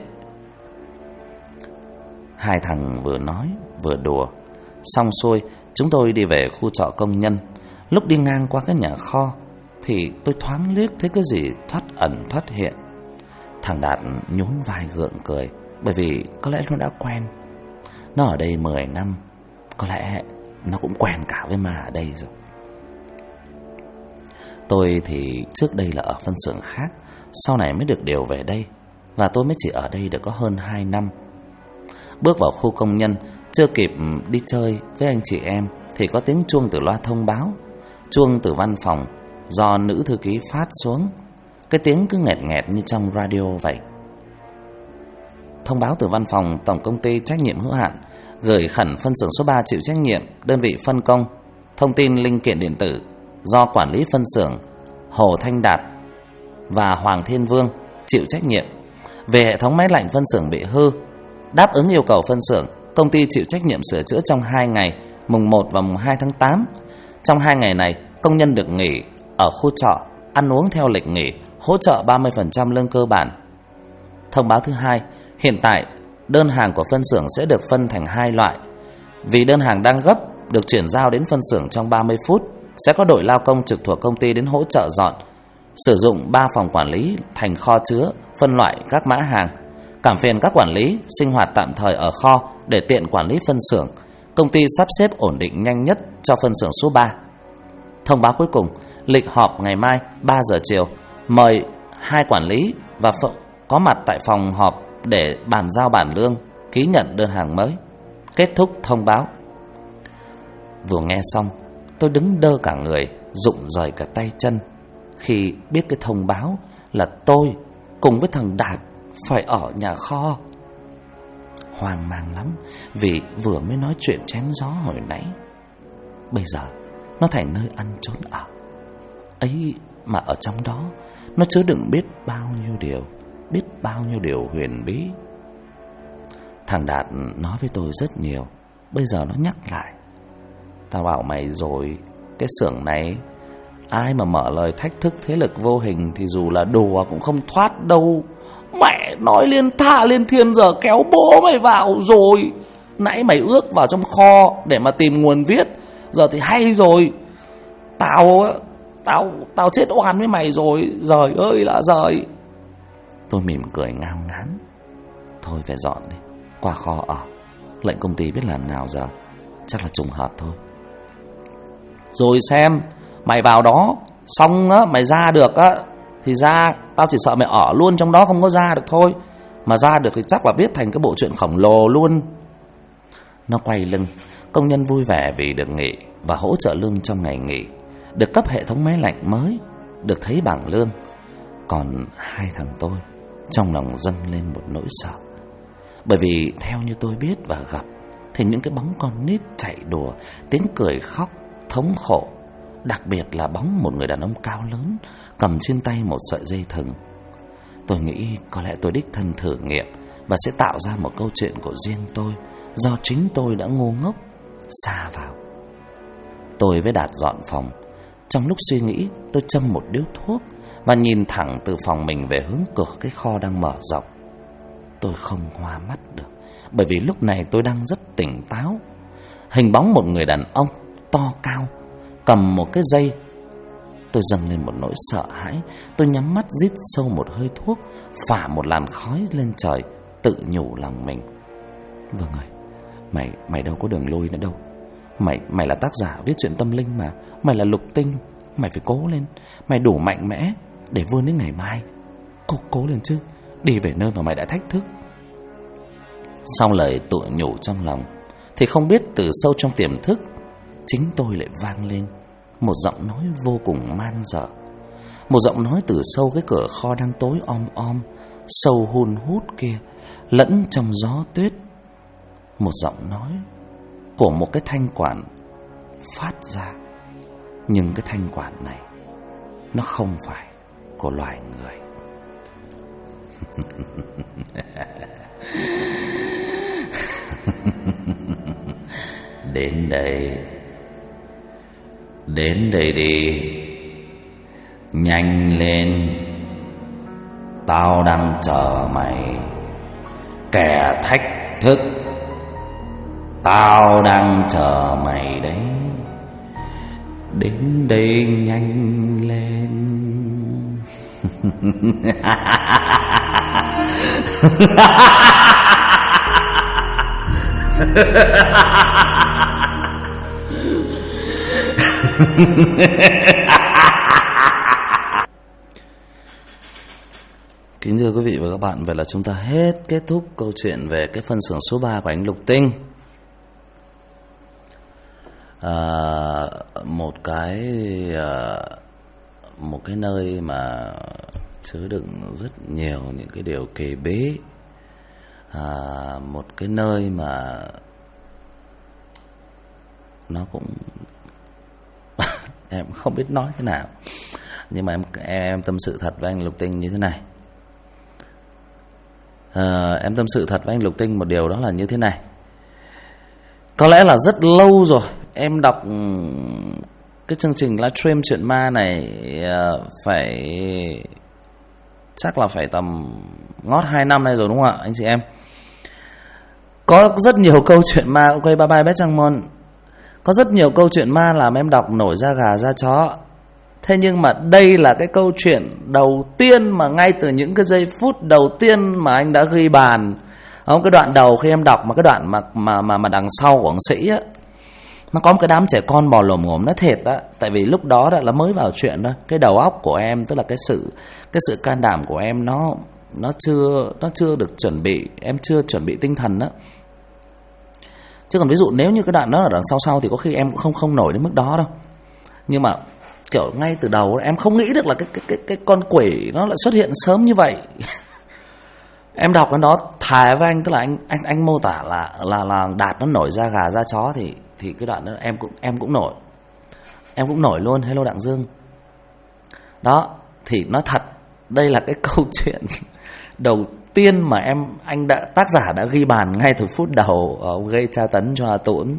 [SPEAKER 1] Hai thằng vừa nói vừa đùa. Xong xuôi, chúng tôi đi về khu trọ công nhân. Lúc đi ngang qua cái nhà kho thì tôi thoáng liếc thấy cái gì thoát ẩn thoát hiện. Thằng Đạt nhún vai gượng cười, bởi vì có lẽ nó đã quen. Nó ở đây 10 năm, có lẽ nó cũng quen cả với ma ở đây rồi. Tôi thì trước đây là ở phân xưởng khác, sau này mới được điều về đây, và tôi mới chỉ ở đây được có hơn 2 năm. Bước vào khu công nhân, chưa kịp đi chơi với anh chị em thì có tiếng chuông từ loa thông báo. Chuông từ văn phòng do nữ thư ký phát xuống. Cái tiếng cứ nghẹt nghẹt như trong radio vậy. Thông báo từ văn phòng tổng công ty trách nhiệm hữu hạn gửi khẩn phân xưởng số 3 chịu trách nhiệm đơn vị phân công thông tin linh kiện điện tử do quản lý phân xưởng Hồ Thanh Đạt và Hoàng Thiên Vương chịu trách nhiệm về hệ thống máy lạnh phân xưởng bị hư. Đáp ứng yêu cầu phân xưởng, công ty chịu trách nhiệm sửa chữa trong 2 ngày, mùng 1 và mùng 2 tháng 8. Trong 2 ngày này, công nhân được nghỉ ở khu trọ, ăn uống theo lịch nghỉ, hỗ trợ 30% lương cơ bản. Thông báo thứ hai, hiện tại đơn hàng của phân xưởng sẽ được phân thành 2 loại. Vì đơn hàng đang gấp, được chuyển giao đến phân xưởng trong 30 phút, sẽ có đội lao công trực thuộc công ty đến hỗ trợ dọn. Sử dụng 3 phòng quản lý thành kho chứa, phân loại các mã hàng. Cảm phiền các quản lý sinh hoạt tạm thời ở kho để tiện quản lý phân xưởng. Công ty sắp xếp ổn định nhanh nhất cho phân xưởng số 3. Thông báo cuối cùng, lịch họp ngày mai 3 giờ chiều, mời 2 quản lý và có mặt tại phòng họp để bàn giao bản lương, ký nhận đơn hàng mới. Kết thúc thông báo. Vừa nghe xong, tôi đứng đơ cả người, rụng rời cả tay chân khi biết cái thông báo là tôi cùng với thằng Đạt phải ở nhà kho. Hoang mang lắm, vì vừa mới nói chuyện chém gió hồi nãy, bây giờ nó thành nơi ăn trốn ở ấy, mà ở trong đó nó chứa đựng biết bao nhiêu điều huyền bí. Thằng Đạt nói với tôi rất nhiều, bây giờ nó nhắc lại. Tao bảo mày rồi, cái xưởng này ai mà mở lời thách thức thế lực vô hình thì dù là đùa cũng không thoát đâu. Mẹ nói liên tha liên thiên, giờ kéo bố mày vào rồi. Nãy mày ước vào trong kho để mà tìm nguồn viết, giờ thì hay rồi. Tao chết oan với mày rồi, giời ơi là giời. Tôi mỉm cười ngao ngán. Thôi về dọn đi, qua kho ở. Lệnh công ty biết làm nào giờ, chắc là trùng hợp thôi. Rồi xem, mày vào đó xong á, mày ra được á thì ra, tao chỉ sợ mày ở luôn trong đó không có ra được thôi. Mà ra được thì chắc là viết thành cái bộ truyện khổng lồ luôn. Nó quay lưng. Công nhân vui vẻ vì được nghỉ và hỗ trợ lương trong ngày nghỉ, được cấp hệ thống máy lạnh mới, được thấy bảng lương. Còn 2 thằng tôi trong lòng dâng lên một nỗi sợ. Bởi vì theo như tôi biết và gặp thì những cái bóng con nít chạy đùa, tiếng cười khóc thống khổ, đặc biệt là bóng một người đàn ông cao lớn cầm trên tay một sợi dây thừng. Tôi nghĩ có lẽ tôi đích thân thử nghiệm và sẽ tạo ra một câu chuyện của riêng tôi, do chính tôi đã ngu ngốc sa vào. Tôi với Đạt dọn phòng. Trong lúc suy nghĩ, tôi châm một điếu thuốc và nhìn thẳng từ phòng mình về hướng cửa cái kho đang mở rộng. Tôi không hoa mắt được, bởi vì lúc này tôi đang rất tỉnh táo. Hình bóng một người đàn ông to cao cầm một cái dây. Tôi dâng lên một nỗi sợ hãi. Tôi nhắm mắt rít sâu một hơi thuốc, phả một làn khói lên trời, tự nhủ lòng mình. Vương ơi, mày đâu có đường lui nữa đâu. Mày là tác giả viết truyện tâm linh mà. Mày là Lục Tinh, mày phải cố lên. Mày đủ mạnh mẽ để vươn đến ngày mai. Cố lên chứ, đi về nơi mà mày đã thách thức. Sau lời tự nhủ trong lòng thì không biết từ sâu trong tiềm thức, chính tôi lại vang lên một giọng nói vô cùng man dợ. Một giọng nói từ sâu cái cửa kho đang tối om, sâu hun hút kia, lẫn trong gió tuyết. Một giọng nói của một cái thanh quản phát ra. Nhưng cái thanh quản này nó không phải của loài người. Đến đây đi, nhanh lên, tao đang chờ mày. Kẻ thách thức, tao đang chờ mày đấy. Đến đây nhanh lên. Kính thưa quý vị và các bạn, vậy là chúng ta hết kết thúc câu chuyện về cái phân xưởng số 3 của anh Lục Tinh. Một cái nơi mà chứa đựng rất nhiều những cái điều kỳ bí, một cái nơi mà nó cũng em không biết nói thế nào, nhưng mà em tâm sự thật với anh Lục Tinh như thế này. Em tâm sự thật với anh Lục Tinh một điều, đó là như thế này. Có lẽ là rất lâu rồi em đọc cái chương trình livestream chuyện ma này, chắc là phải tầm ngót 2 năm nay rồi đúng không ạ anh chị em? Có rất nhiều câu chuyện ma. Ok, bye bye bé Trang Mon. Có rất nhiều câu chuyện ma làm em đọc nổi da gà da chó. Thế nhưng mà đây là cái câu chuyện đầu tiên mà ngay từ những cái giây phút đầu tiên mà anh đã ghi bàn. Không, cái đoạn đầu khi em đọc, mà cái đoạn mà đằng sau của ông Sĩ á, nó có một cái đám trẻ con bò lồm ngồm, nó thiệt á. Tại vì lúc đó là mới vào chuyện thôi. Cái đầu óc của em, tức là cái sự can đảm của em nó chưa được chuẩn bị, em chưa chuẩn bị tinh thần đó. Chứ còn ví dụ nếu như cái đoạn đó ở đằng sau thì có khi em cũng không nổi đến mức đó đâu. Nhưng mà kiểu ngay từ đầu em không nghĩ được là cái con quỷ nó lại xuất hiện sớm như vậy. Em đọc cái đó thề với anh, tức là anh mô tả là Đạt nó nổi da gà da chó, thì cái đoạn đó em cũng nổi luôn. Hello Đặng Dương. Đó, thì nói thật, đây là cái câu chuyện đầu tiên mà tác giả đã ghi bàn ngay từ phút đầu, gây tra tấn cho Hà Tũng.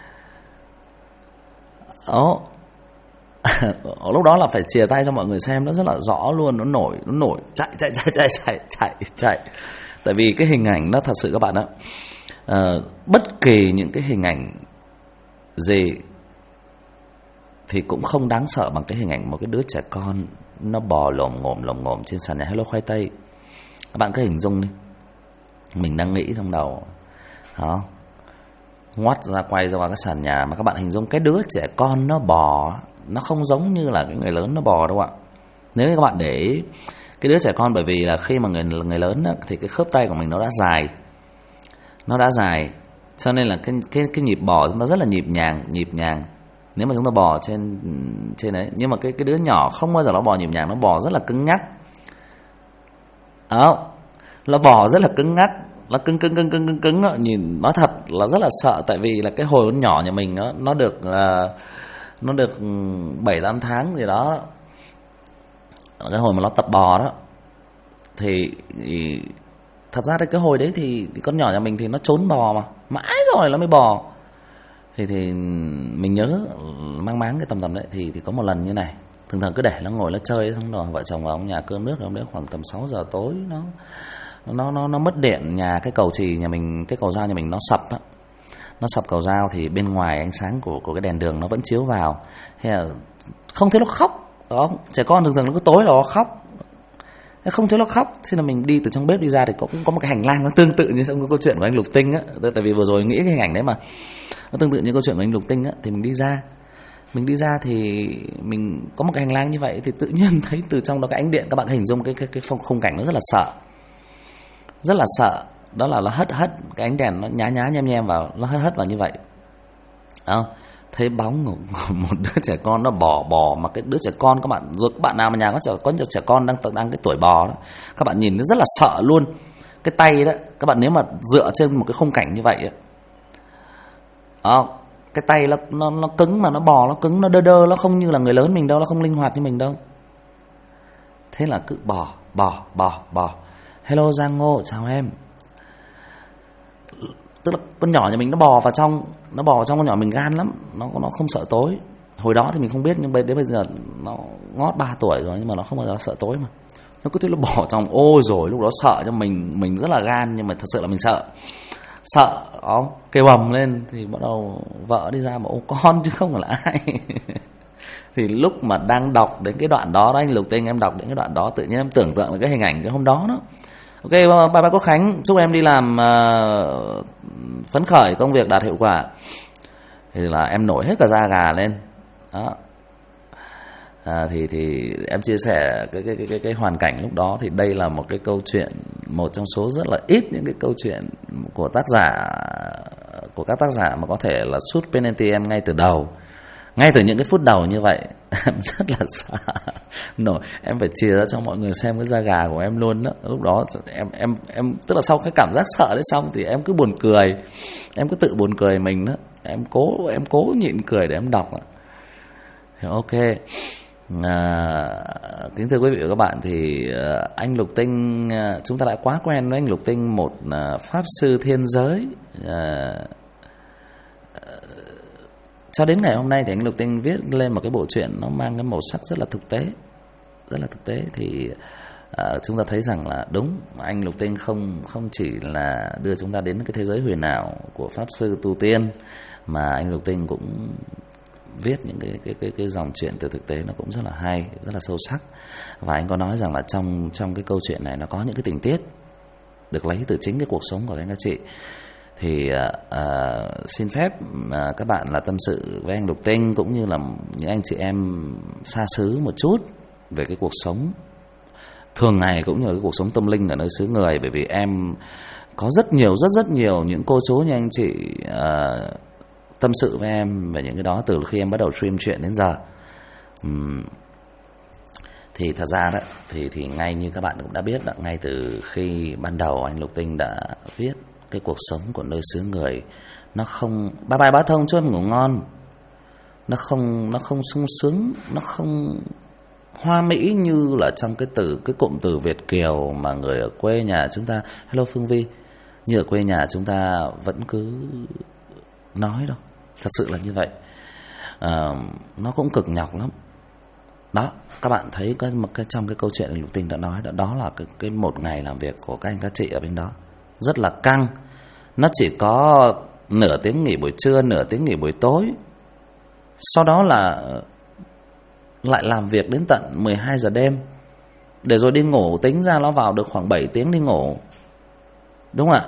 [SPEAKER 1] Đó. Lúc đó là phải chìa tay cho mọi người xem, nó rất là rõ luôn. Nó nổi chạy. Tại vì cái hình ảnh nó thật sự các bạn ạ, bất kỳ những cái hình ảnh gì thì cũng không đáng sợ bằng cái hình ảnh một cái đứa trẻ con nó bò lồm ngồm trên sàn nhà. Hello khoai tây. Các bạn cứ hình dung đi, mình đang nghĩ trong đầu đó, ngoắt ra quay ra cái sàn nhà, mà các bạn hình dung cái đứa trẻ con nó bò, nó không giống như là cái người lớn nó bò đâu ạ. Nếu như các bạn để ý cái đứa trẻ con, bởi vì là khi mà người lớn đó, thì cái khớp tay của mình nó đã dài, cho nên là cái nhịp bò chúng ta rất là nhịp nhàng. Nếu mà chúng ta bò trên đấy, nhưng mà cái đứa nhỏ không bao giờ nó bò nhịp nhàng, nó bò rất là cứng nhắc. Đó, nó bò rất là cứng ngắc, nó cứng đó. Nhìn nói thật là rất là sợ. Tại vì là cái hồi con nhỏ nhà mình nó được 7-8 tháng gì đó, cái hồi mà nó tập bò đó, thì thật ra cái hồi đấy thì con nhỏ nhà mình thì nó trốn bò mà mãi rồi nó mới bò. Thì mình nhớ mang máng cái tầm đấy, thì có một lần như này, thường cứ để nó ngồi nó chơi, xong rồi vợ chồng vào nhà cơm nước, đấy khoảng tầm 6 giờ tối nó mất điện, nhà cái cầu chì nhà mình, cái cầu dao nhà mình nó sập á. Nó sập cầu dao thì bên ngoài ánh sáng của cái đèn đường nó vẫn chiếu vào. Thế là không thấy nó khóc. Đó, trẻ con thường nó cứ tối là nó khóc. Không thấy nó khóc, thế là mình đi từ trong bếp đi ra thì cũng có một cái hành lang nó tương tự như trong cái câu chuyện của anh Lục Tinh á. Tại vì vừa rồi nghĩ cái hình ảnh đấy mà nó tương tự như câu chuyện của anh Lục Tinh á, thì mình đi ra thì mình có một cái hành lang như vậy, thì tự nhiên thấy từ trong đó cái ánh điện, các bạn hình dung cái khung cảnh nó rất là sợ. Đó là nó hất cái ánh đèn nó nhá nhem vào, nó hất vào như vậy. Thấy bóng một đứa trẻ con nó bò, mà cái đứa trẻ con, các bạn nào mà nhà có trẻ con đang cái tuổi bò đó, các bạn nhìn nó rất là sợ luôn. Cái tay đó, các bạn nếu mà dựa trên một cái khung cảnh như vậy đó, cái tay nó cứng, mà nó bò, nó cứng, nó đơ, nó không như là người lớn mình đâu, nó không linh hoạt như mình đâu. Thế là cứ bò. Hello Giang Ngô, chào em. Tức là con nhỏ nhà mình nó bò vào trong con nhỏ mình gan lắm, nó không sợ tối. Hồi đó thì mình không biết, nhưng đến bây giờ nó ngót 3 tuổi rồi, nhưng mà nó không bao giờ sợ tối mà. Nó cứ thế nó bỏ trong, ôi rồi lúc đó sợ cho mình rất là gan, nhưng mà thật sự là mình sợ đó, kêu bầm lên thì bắt đầu vợ đi ra bảo ô con chứ không phải là ai. Thì lúc mà đang đọc đến cái đoạn đó, anh Lục Tinh, em đọc đến cái đoạn đó, tự nhiên em tưởng tượng là cái hình ảnh cái hôm đó đó. Ok, bye bye Quốc Khánh, chúc em đi làm phấn khởi, công việc đạt hiệu quả. Thì là em nổi hết cả da gà lên đó. Thì em chia sẻ cái hoàn cảnh lúc đó. Thì đây là một cái câu chuyện, một trong số rất là ít những cái câu chuyện của các tác giả mà có thể là sút penalty em ngay từ đầu, ngay từ những cái phút đầu như vậy. Em rất là sợ nổi, em phải chia ra cho mọi người xem cái da gà của em luôn đó. Lúc đó em tức là sau cái cảm giác sợ đấy xong thì em cứ buồn cười, em cứ tự buồn cười mình đó. Em cố nhịn cười để em đọc. Ok. Kính thưa quý vị và các bạn, thì anh Lục Tinh, chúng ta đã quá quen với anh Lục Tinh, một pháp sư thiên giới. Cho đến ngày hôm nay thì anh Lục Tinh viết lên một cái bộ truyện nó mang cái màu sắc rất là thực tế, rất là thực tế. Thì chúng ta thấy rằng là đúng, anh Lục Tinh không chỉ là đưa chúng ta đến cái thế giới huyền ảo của pháp sư tu tiên, mà anh Lục Tinh cũng viết những cái dòng chuyện từ thực tế nó cũng rất là hay, rất là sâu sắc. Và anh có nói rằng là trong cái câu chuyện này nó có những cái tình tiết được lấy từ chính cái cuộc sống của các anh chị. Thì xin phép các bạn là tâm sự với anh Lục Tinh cũng như là những anh chị em xa xứ một chút về cái cuộc sống thường ngày cũng như là cái cuộc sống tâm linh ở nơi xứ người. Bởi vì em có rất nhiều những cô chú như anh chị tâm sự với em về những cái đó từ khi em bắt đầu stream chuyện đến giờ. Thì thật ra đó thì ngay như các bạn cũng đã biết, ngay từ khi ban đầu anh Lục Tinh đã viết cái cuộc sống của nơi xứ người, nó không bye bye bá thông chốt ngủ ngon, nó không sung sướng, nó không hoa mỹ như là trong cái cụm từ Việt kiều mà người ở quê nhà chúng ta, hello Phương Vi, như ở quê nhà chúng ta vẫn cứ nói đâu. Thật sự là như vậy. Nó cũng cực nhọc lắm đó. Các bạn thấy trong cái câu chuyện Lục Tinh đã nói đó là cái một ngày làm việc của các anh các chị ở bên đó rất là căng. Nó chỉ có nửa tiếng nghỉ buổi trưa, nửa tiếng nghỉ buổi tối, sau đó là lại làm việc đến tận 12 giờ đêm, để rồi đi ngủ. Tính ra nó vào được khoảng 7 tiếng đi ngủ, đúng không ạ?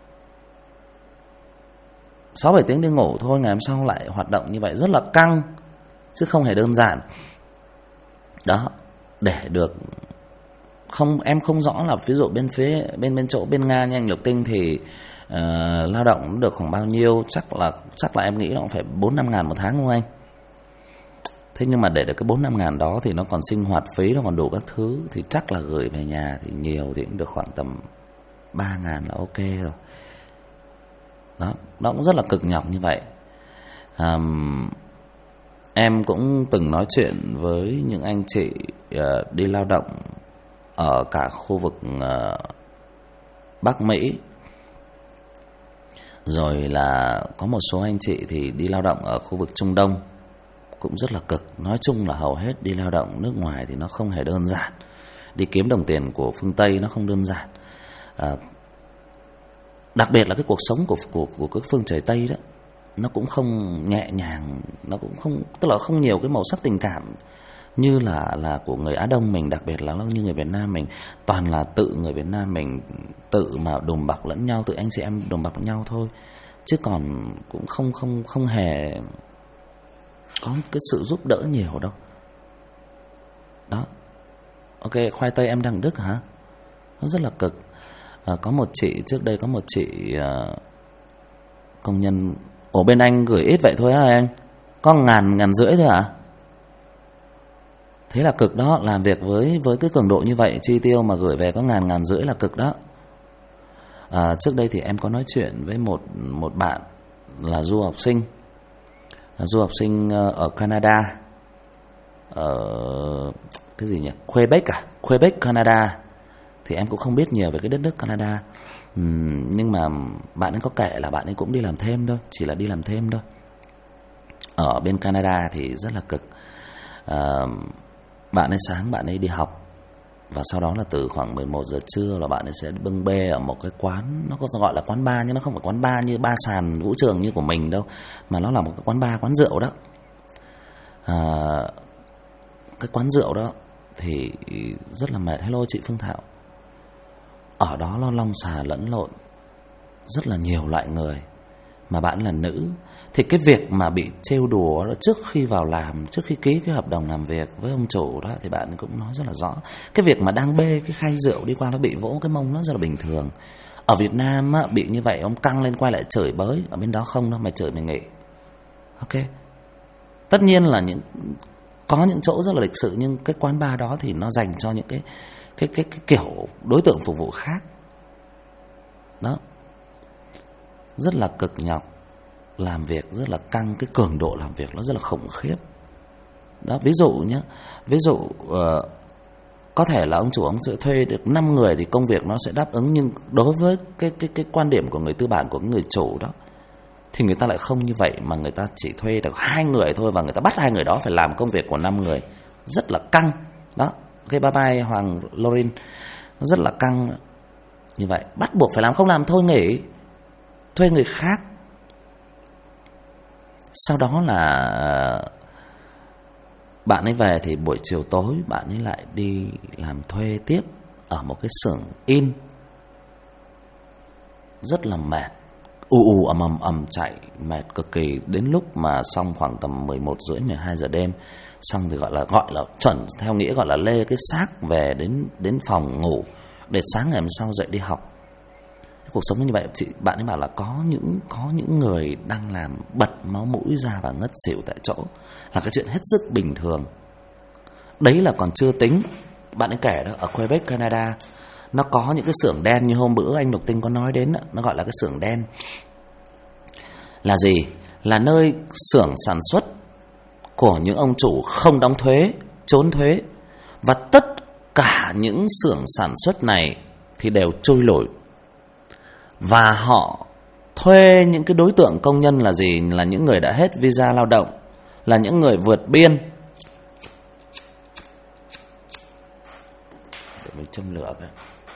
[SPEAKER 1] 6-7 tiếng đi ngủ thôi, ngày hôm sau lại hoạt động như vậy, rất là căng chứ không hề đơn giản đó. Để được em không rõ là ví dụ bên chỗ bên Nga như anh Lục Tinh thì lao động được khoảng bao nhiêu, chắc là em nghĩ nó cũng phải 4-5 ngàn một tháng, đúng không anh? Thế nhưng mà để được cái 4-5 ngàn đó thì nó còn sinh hoạt phí, nó còn đủ các thứ, thì chắc là gửi về nhà thì nhiều thì cũng được khoảng tầm 3 ngàn là ok rồi đó. Nó cũng rất là cực nhọc như vậy. Em cũng từng nói chuyện với những anh chị đi lao động ở cả khu vực Bắc Mỹ, rồi là có một số anh chị thì đi lao động ở khu vực Trung Đông, cũng rất là cực. Nói chung là hầu hết đi lao động nước ngoài thì nó không hề đơn giản. Đi kiếm đồng tiền của phương Tây nó không đơn giản. Đặc biệt là cái cuộc sống của các phương trời Tây đó, nó cũng không nhẹ nhàng, nó cũng không, tức là không nhiều cái màu sắc tình cảm như là của người Á Đông mình, đặc biệt là như người Việt Nam mình. Toàn là tự người Việt Nam mình tự mà đùm bọc lẫn nhau, tự anh chị em đùm bọc nhau thôi, chứ còn cũng không hề có cái sự giúp đỡ nhiều đâu đó. Ok, khoai tây em đang đứt hả? Nó rất là cực. Có một chị trước đây, có một chị công nhân ở bên anh gửi ít vậy thôi hả anh? Có 1.500 thôi hả? Thế là cực đó. Làm việc với cái cường độ như vậy, chi tiêu mà gửi về có 1.500 là cực đó. Trước đây thì em có nói chuyện với một bạn là du học sinh ở Canada, ở cái gì nhỉ, Quebec Canada. Thì em cũng không biết nhiều về cái đất nước Canada, nhưng mà bạn ấy có kể là bạn ấy cũng đi làm thêm thôi, chỉ là đi làm thêm thôi. Ở bên Canada thì rất là cực. Bạn ấy sáng bạn ấy đi học, và sau đó là từ khoảng 11 giờ trưa là bạn ấy sẽ bưng bê ở một cái quán, nó có gọi là quán bar nhưng nó không phải quán bar như bar sàn vũ trường như của mình đâu, mà nó là một cái quán bar, quán rượu đó. cái quán rượu đó thì rất là mệt. Hello chị Phương Thảo. Ở đó nó long xà lẫn lộn, rất là nhiều loại người, mà bạn là nữ. Thì cái việc mà bị trêu đùa đó trước khi vào làm, trước khi ký cái hợp đồng làm việc với ông chủ đó, thì bạn cũng nói rất là rõ. Cái việc mà đang bê cái khay rượu đi qua nó bị vỗ cái mông nó rất là bình thường. Ở Việt Nam á, bị như vậy ông căng lên quay lại chửi bới. Ở bên đó không đâu, mày chửi mày nghỉ. Ok. Tất nhiên là có những chỗ rất là lịch sự, nhưng cái quán bar đó thì nó dành cho những cái kiểu đối tượng phục vụ khác. Đó. Rất là cực nhọc, làm việc rất là căng, cái cường độ làm việc nó rất là khủng khiếp. Đó, ví dụ nhé, có thể là ông chủ ông sẽ thuê được 5 người thì công việc nó sẽ đáp ứng, nhưng đối với cái quan điểm của người tư bản, của người chủ đó, thì người ta lại không như vậy, mà người ta chỉ thuê được 2 người thôi, và người ta bắt 2 người đó phải làm công việc của 5 người, rất là căng. Đó, cái bye bye Hoàng Lorin, nó rất là căng như vậy, bắt buộc phải làm, không làm thôi nghỉ, thuê người khác. Sau đó là bạn ấy về thì buổi chiều tối bạn ấy lại đi làm thuê tiếp ở một cái xưởng in, rất là mệt, ầm chạy, mệt cực kỳ. Đến lúc mà xong khoảng tầm 11 rưỡi 12 giờ đêm, xong thì gọi là chuẩn theo nghĩa gọi là lê cái xác về đến phòng ngủ để sáng ngày hôm sau dậy đi học. Cuộc sống như vậy, bạn ấy bảo là có những người đang làm bật máu mũi ra và ngất xỉu tại chỗ, là cái chuyện hết sức bình thường. Đấy là còn chưa tính, bạn ấy kể đó, ở Quebec, Canada, nó có những cái xưởng đen như hôm bữa anh Lục Tinh có nói đến đó, nó gọi là cái xưởng đen. Là gì? Là nơi xưởng sản xuất của những ông chủ không đóng thuế, trốn thuế, và tất cả những xưởng sản xuất này thì đều trôi nổi. Và họ thuê những cái đối tượng công nhân là gì? Là những người đã hết visa lao động, là những người vượt biên. Để mình châm lửa vậy.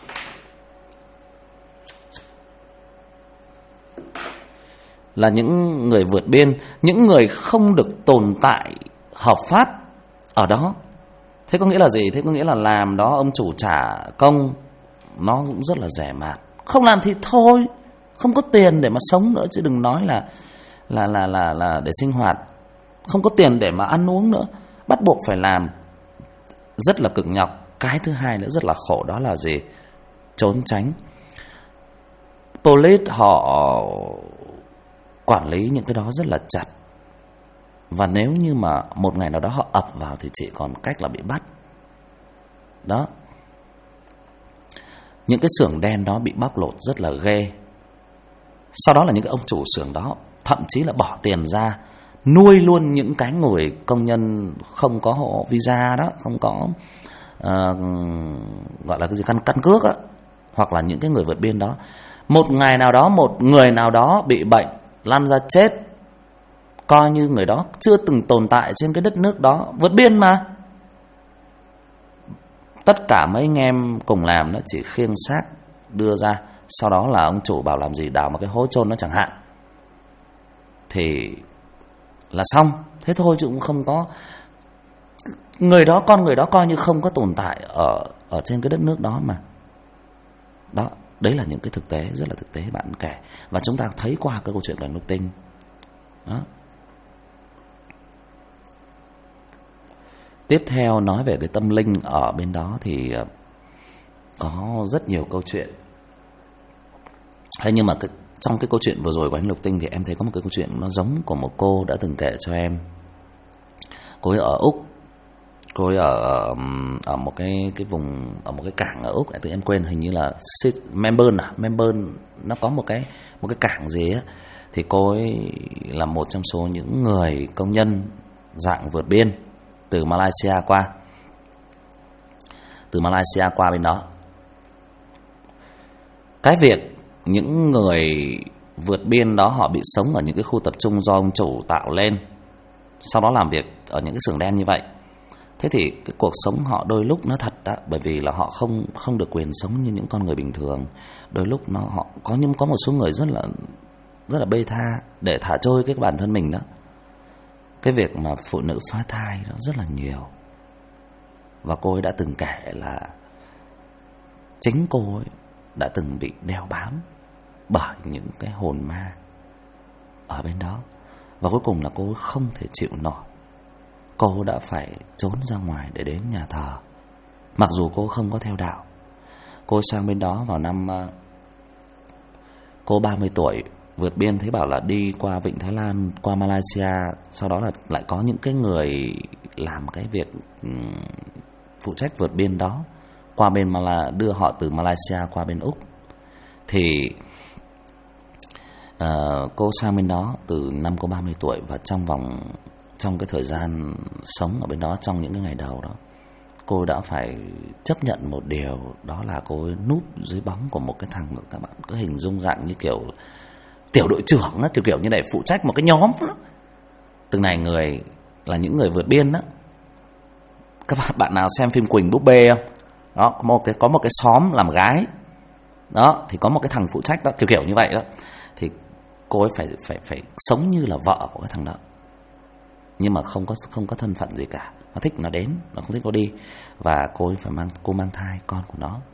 [SPEAKER 1] Là những người vượt biên, những người không được tồn tại hợp pháp ở đó. Thế có nghĩa là gì? Thế có nghĩa là làm đó ông chủ trả công nó cũng rất là rẻ mạt. Không làm thì thôi, không có tiền để mà sống nữa, chứ đừng nói là để sinh hoạt. Không có tiền để mà ăn uống nữa, bắt buộc phải làm, rất là cực nhọc. Cái thứ hai nữa rất là khổ, đó là gì? Trốn tránh. Police họ quản lý những cái đó rất là chặt, và nếu như mà một ngày nào đó họ ập vào thì chỉ còn cách là bị bắt. Đó. Những cái xưởng đen đó bị bóc lột rất là ghê. Sau đó là những cái ông chủ xưởng đó thậm chí là bỏ tiền ra nuôi luôn những cái người công nhân không có hộ visa đó, không có gọi là cái gì, căn cước đó, hoặc là những cái người vượt biên đó. Một ngày nào đó một người nào đó bị bệnh, lăn ra chết, coi như người đó chưa từng tồn tại trên cái đất nước đó, vượt biên mà. Tất cả mấy anh em cùng làm nó chỉ khiêng xác đưa ra, sau đó là ông chủ bảo làm gì đào một cái hố chôn nó chẳng hạn, thì là xong. Thế thôi, chứ cũng không có con người đó coi như không có tồn tại ở trên cái đất nước đó mà. Đó, đấy là những cái thực tế, rất là thực tế bạn kể, và chúng ta thấy qua cái câu chuyện của anh Lục Tinh. Đó. Tiếp theo nói về cái tâm linh ở bên đó thì có rất nhiều câu chuyện. Thế nhưng mà trong cái câu chuyện vừa rồi của anh Lục Tinh thì em thấy có một cái câu chuyện nó giống của một cô đã từng kể cho em. Cô ấy ở Úc, cô ấy ở một cái vùng, ở một cái cảng ở Úc, tự em quên, hình như là Melbourne nó có một cái cảng gì á. Thì cô ấy là một trong số những người công nhân dạng vượt biên từ Malaysia qua bên đó. Cái việc những người vượt biên đó họ bị sống ở những cái khu tập trung do ông chủ tạo lên, sau đó làm việc ở những cái xưởng đen như vậy. Thế thì cái cuộc sống họ đôi lúc nó thật đó, bởi vì là họ không được quyền sống như những con người bình thường. Đôi lúc họ có một số người rất là bê tha để thả trôi cái bản thân mình đó. cái việc mà phụ nữ phá thai nó rất là nhiều. Và cô ấy đã từng kể là chính cô ấy đã từng bị đeo bám bởi những cái hồn ma ở bên đó. Và cuối cùng là cô ấy không thể chịu nổi, cô đã phải trốn ra ngoài để đến nhà thờ. Mặc dù cô không có theo đạo. Cô sang bên đó vào năm cô 30 tuổi, vượt biên, thấy bảo là đi qua Vịnh Thái Lan, qua Malaysia. Sau đó là lại có những cái người làm cái việc phụ trách vượt biên đó, qua bên đưa họ từ Malaysia qua bên Úc. Thì cô sang bên đó từ năm cô 30 tuổi. Và trong cái thời gian sống ở bên đó, trong những cái ngày đầu đó, cô đã phải chấp nhận một điều, đó là cô ấy núp dưới bóng của một cái thằng, các bạn cứ hình dung dạng như kiểu tiểu đội trưởng đó, kiểu như này, phụ trách một cái nhóm đó. Từng này người là những người vượt biên đó. Các bạn nào xem phim Quỳnh búp bê không? Đó, có một cái xóm làm gái đó, thì có một cái thằng phụ trách đó, kiểu như vậy đó. Thì cô ấy phải sống như là vợ của cái thằng đó, nhưng mà không có thân phận gì cả. Nó thích nó đến, nó không thích nó đi. Và cô ấy cô mang thai con của nó.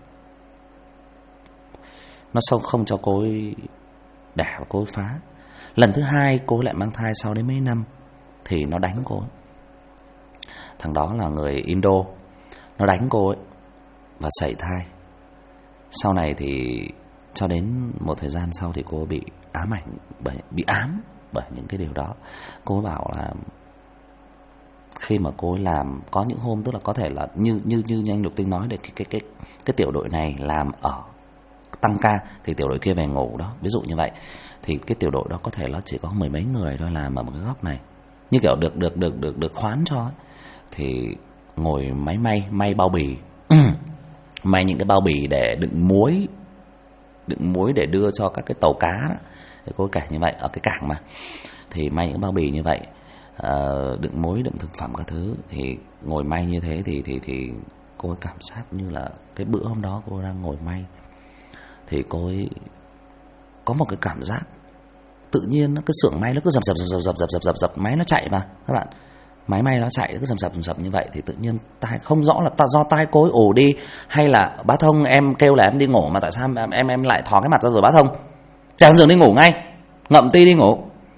[SPEAKER 1] Nó không cho cô ấy đẻ và cô ấy phá. Lần thứ hai cô ấy lại mang thai sau đến mấy năm thì nó đánh cô ấy. Thằng đó là người Indo. Nó đánh cô ấy và sảy thai. Sau này thì cho đến một thời gian sau thì cô bị ám ảnh, bị ám bởi những cái điều đó. Cô ấy bảo là khi mà cô ấy làm, có những hôm tức là có thể là như anh Lục Tinh nói, để cái tiểu đội này làm ở tăng ca thì tiểu đội kia về ngủ đó, ví dụ như vậy. Thì cái tiểu đội đó có thể nó chỉ có mười mấy người thôi làm ở một cái góc này, như kiểu được khoán cho ấy. Thì ngồi máy may bao bì may những cái bao bì để đựng muối để đưa cho các cái tàu cá đó. Thì cô kể như vậy, ở cái cảng mà, thì may những bao bì như vậy, đựng muối, đựng thực phẩm các thứ. Thì ngồi may như thế thì cô ấy cảm giác như là cái bữa hôm đó cô đang ngồi may, thì cô ấy có một cái cảm giác tự nhiên cái xưởng may nó cứ dập máy nó chạy mà các bạn, máy may nó chạy nó cứ dập như vậy. Thì tự nhiên tai, không rõ là do tai cô ấy ù đi hay là bá Thông em kêu là em đi ngủ, mà tại sao em lại thò cái mặt ra rồi bá Thông trèo giường đi ngủ ngay, ngậm ti đi ngủ.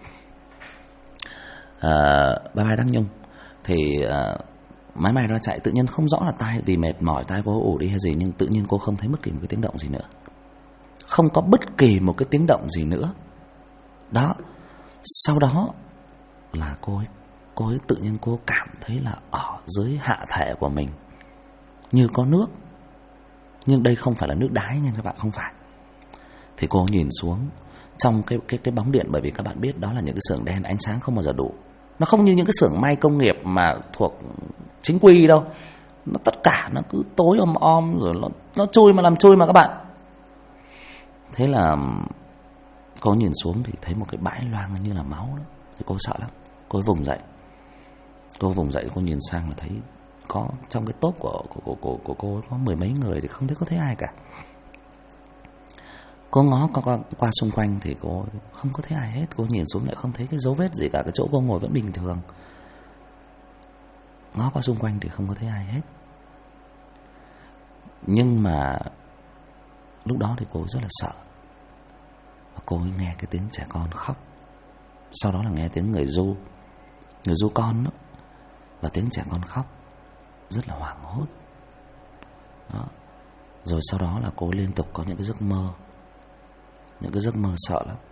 [SPEAKER 1] Ba Đăng Nhung thì máy may nó chạy, tự nhiên không rõ là tai vì mệt mỏi tai cô ù đi hay gì, nhưng tự nhiên cô không thấy bất kỳ một cái tiếng động gì nữa, không có bất kỳ một cái tiếng động gì nữa đó. Sau đó là cô ấy tự nhiên cô cảm thấy là ở dưới hạ thể của mình như có nước, nhưng đây không phải là nước đái nha các bạn, không phải. Thì cô nhìn xuống trong cái bóng điện, bởi vì các bạn biết đó là những cái xưởng đen, ánh sáng không bao giờ đủ. Nó không như những cái xưởng may công nghiệp mà thuộc chính quy đâu, nó tất cả nó cứ tối om rồi nó chui mà làm chui mà các bạn. Thế là cô nhìn xuống thì thấy một cái bãi loang như là máu đó. Thì cô sợ lắm, cô vùng dậy, cô nhìn sang là thấy có trong cái tốp của cô ấy có mười mấy người, thì không thấy ai cả. Cô ngó qua xung quanh thì cô không có thấy ai hết. Cô nhìn xuống lại không thấy cái dấu vết gì cả, cái chỗ cô ngồi vẫn bình thường. Ngó qua xung quanh thì không có thấy ai hết. Nhưng mà lúc đó thì cô rất là sợ. Và cô ấy nghe cái tiếng trẻ con khóc. Sau đó là nghe tiếng người du con đó. Và tiếng trẻ con khóc rất là hoảng hốt đó. Rồi sau đó là cô liên tục có những cái giấc mơ, những cái giấc mơ sợ lắm.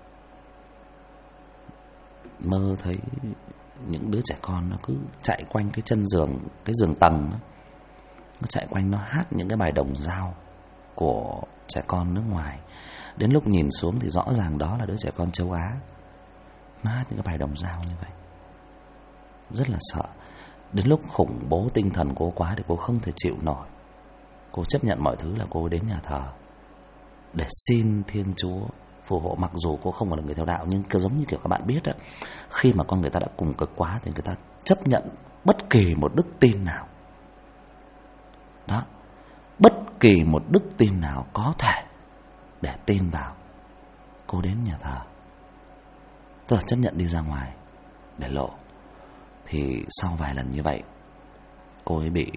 [SPEAKER 1] Mơ thấy những đứa trẻ con nó cứ chạy quanh cái chân giường, cái giường tầng đó. Nó chạy quanh, nó hát những cái bài đồng dao của trẻ con nước ngoài. Đến lúc nhìn xuống thì rõ ràng đó là đứa trẻ con châu Á, nó hát những cái bài đồng dao như vậy. Rất là sợ. Đến lúc khủng bố tinh thần cô quá thì cô không thể chịu nổi. Cô chấp nhận mọi thứ là cô đến nhà thờ để xin Thiên Chúa phù hộ. Mặc dù cô không phải là người theo đạo, nhưng giống như kiểu các bạn biết đó, khi mà con người ta đã cùng cực quá thì người ta chấp nhận bất kỳ một đức tin nào đó, bất kỳ một đức tin nào có thể để tin vào. Cô đến nhà thờ, tức là chấp nhận đi ra ngoài để lộ. Thì sau vài lần như vậy, cô ấy bị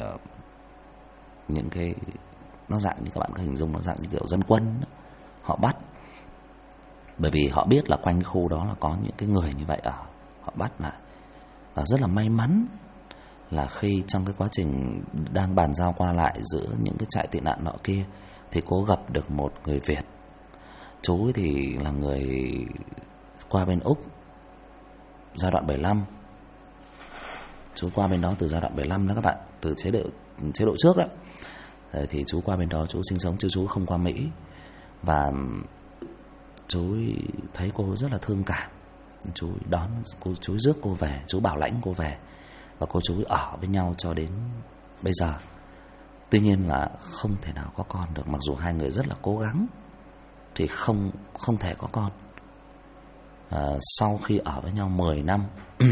[SPEAKER 1] những cái, nó dạng như các bạn có hình dung, nó dạng như kiểu dân quân đó. Họ bắt, bởi vì họ biết là quanh khu đó là có những cái người như vậy ở, họ bắt lại. Và rất là may mắn là khi trong cái quá trình đang bàn giao qua lại giữa những cái trại tị nạn nọ kia, thì cô gặp được một người Việt. Chú ấy thì là người qua bên Úc giai đoạn 75. Chú qua bên đó từ giai đoạn 75 đó các bạn, từ chế độ trước đó. Thì chú qua bên đó chú sinh sống, chứ chú không qua Mỹ. Và chú thấy cô rất là thương cảm, chú đón cô, chú rước cô về, chú bảo lãnh cô về, và cô chú ở với nhau cho đến bây giờ. Tuy nhiên là không thể nào có con được, mặc dù hai người rất là cố gắng thì không thể có con. Sau khi ở với nhau 10 năm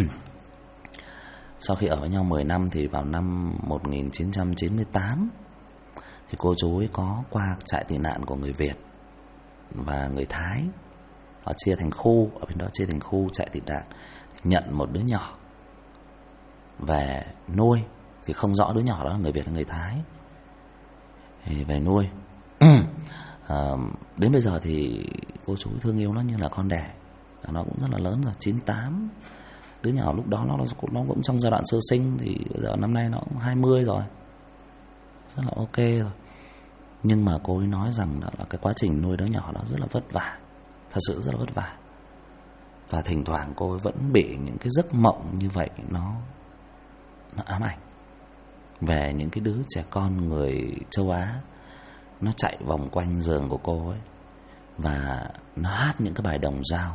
[SPEAKER 1] sau khi ở với nhau 10 năm thì vào năm 1998 thì cô chú ấy có qua trại tị nạn của người Việt và người Thái. Họ chia thành khu, ở bên đó chia thành khu trại tị nạn, nhận một đứa nhỏ về nuôi. Thì không rõ đứa nhỏ đó là người Việt hay người Thái, thì về nuôi. Đến bây giờ thì cô chú thương yêu nó như là con đẻ. Nó cũng rất là lớn rồi, 98. Đứa nhỏ lúc đó nó cũng trong giai đoạn sơ sinh, thì bây giờ năm nay nó cũng 20 rồi, rất là ok rồi. Nhưng mà cô ấy nói rằng là cái quá trình nuôi đứa nhỏ đó rất là vất vả, thật sự rất là vất vả. Và thỉnh thoảng cô ấy vẫn bị những cái giấc mộng như vậy nó ám ảnh về những cái đứa trẻ con người châu Á, nó chạy vòng quanh giường của cô ấy và nó hát những cái bài đồng dao,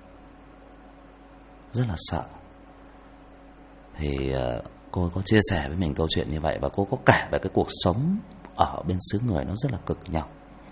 [SPEAKER 1] rất là sợ. Thì cô có chia sẻ với mình câu chuyện như vậy, và cô có kể về cái cuộc sống ở bên xứ người nó rất là cực nhọc.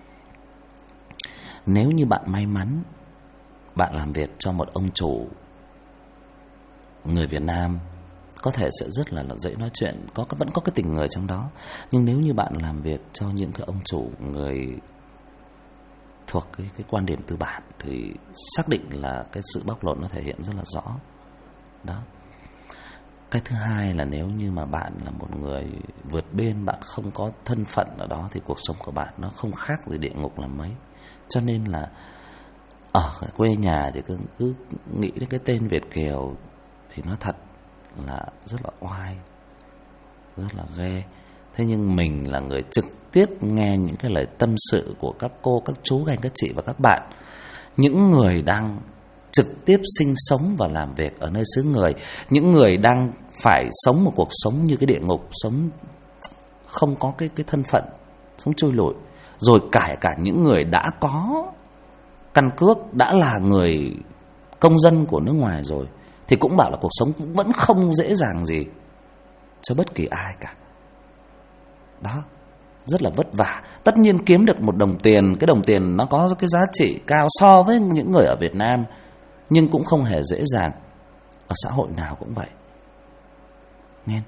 [SPEAKER 1] Nếu như bạn may mắn, bạn làm việc cho một ông chủ người Việt Nam, có thể sẽ rất là dễ nói chuyện, vẫn có cái tình người trong đó. Nhưng nếu như bạn làm việc cho những cái ông chủ người thuộc cái quan điểm tư bản, thì xác định là cái sự bóc lột nó thể hiện rất là rõ đó. Cái thứ hai là nếu như mà bạn là một người vượt biên, bạn không có thân phận ở đó, thì cuộc sống của bạn nó không khác gì địa ngục là mấy. Cho nên là ở quê nhà thì cứ nghĩ đến cái tên Việt kiều thì nó thật là rất là oai, rất là ghê. Thế nhưng mình là người trực tiếp nghe những cái lời tâm sự của các cô, các chú, các anh, các chị và các bạn, những người đang trực tiếp sinh sống và làm việc ở nơi xứ người, những người đang phải sống một cuộc sống như cái địa ngục, sống không có cái thân phận, sống trôi lội. Rồi cả những người đã có căn cước, đã là người công dân của nước ngoài rồi, thì cũng bảo là cuộc sống cũng vẫn không dễ dàng gì cho bất kỳ ai cả. Đó, rất là vất vả. Tất nhiên kiếm được một đồng tiền, cái đồng tiền nó có cái giá trị cao so với những người ở Việt Nam, nhưng cũng không hề dễ dàng. Ở xã hội nào cũng vậy, nghe.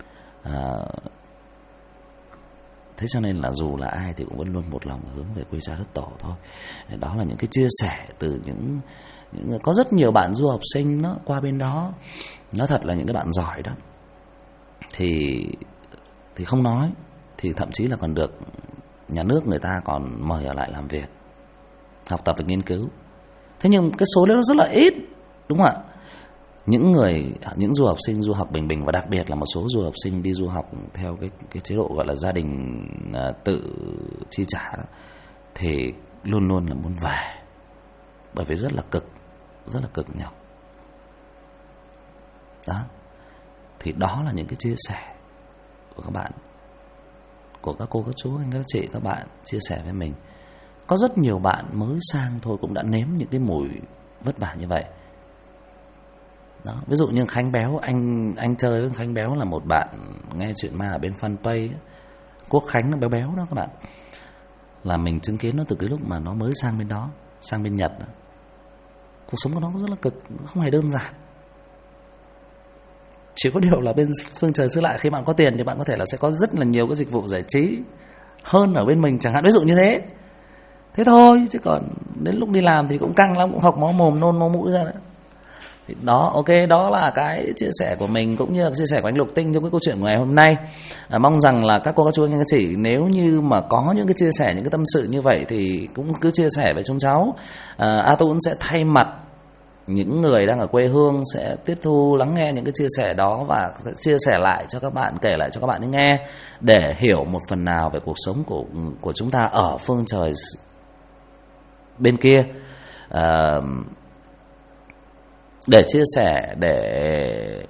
[SPEAKER 1] Thế cho nên là dù là ai thì cũng vẫn luôn một lòng hướng về quê cha đất tổ thôi. Đó là những cái chia sẻ từ những có rất nhiều bạn du học sinh nó qua bên đó. Nói thật là những cái bạn giỏi đó thì không nói, thì thậm chí là còn được nhà nước người ta còn mời ở lại làm việc, học tập và nghiên cứu. Thế nhưng cái số đó nó rất là ít, đúng không ạ? Những du học sinh du học bình bình, và đặc biệt là một số du học sinh đi du học theo cái chế độ gọi là gia đình tự chi trả đó, thì luôn luôn là muốn về, bởi vì rất là cực nhọc. Đó, thì đó là những cái chia sẻ của các bạn, của các cô, các chú, anh, các chị, các bạn chia sẻ với mình. Có rất nhiều bạn mới sang thôi cũng đã nếm những cái mùi vất vả như vậy. Đó, ví dụ như Khánh Béo, anh chơi với Khánh Béo là một bạn nghe chuyện ma ở bên Fanpage, Quốc Khánh nó béo béo đó các bạn, là mình chứng kiến nó từ cái lúc mà nó mới sang bên đó, sang bên Nhật đó. Cuộc sống của nó rất là cực, không hề đơn giản. Chỉ có điều là bên phương trời xứ lạ, khi bạn có tiền thì bạn có thể là sẽ có rất là nhiều cái dịch vụ giải trí hơn ở bên mình chẳng hạn, ví dụ như thế. Thế thôi, chứ còn đến lúc đi làm thì cũng căng lắm, cũng học máu mồm, nôn máu mũi ra đấy. Thì đó, ok, đó là cái chia sẻ của mình cũng như là chia sẻ của anh Lục Tinh trong cái câu chuyện của ngày hôm nay. Mong rằng là các cô, các chú, anh chị nếu như mà có những cái chia sẻ, những cái tâm sự như vậy thì cũng cứ chia sẻ với chúng cháu. A Tún sẽ thay mặt những người đang ở quê hương sẽ tiếp thu lắng nghe những cái chia sẻ đó và chia sẻ lại cho các bạn, kể lại cho các bạn nghe để hiểu một phần nào về cuộc sống của chúng ta ở phương trời bên kia, để chia sẻ, để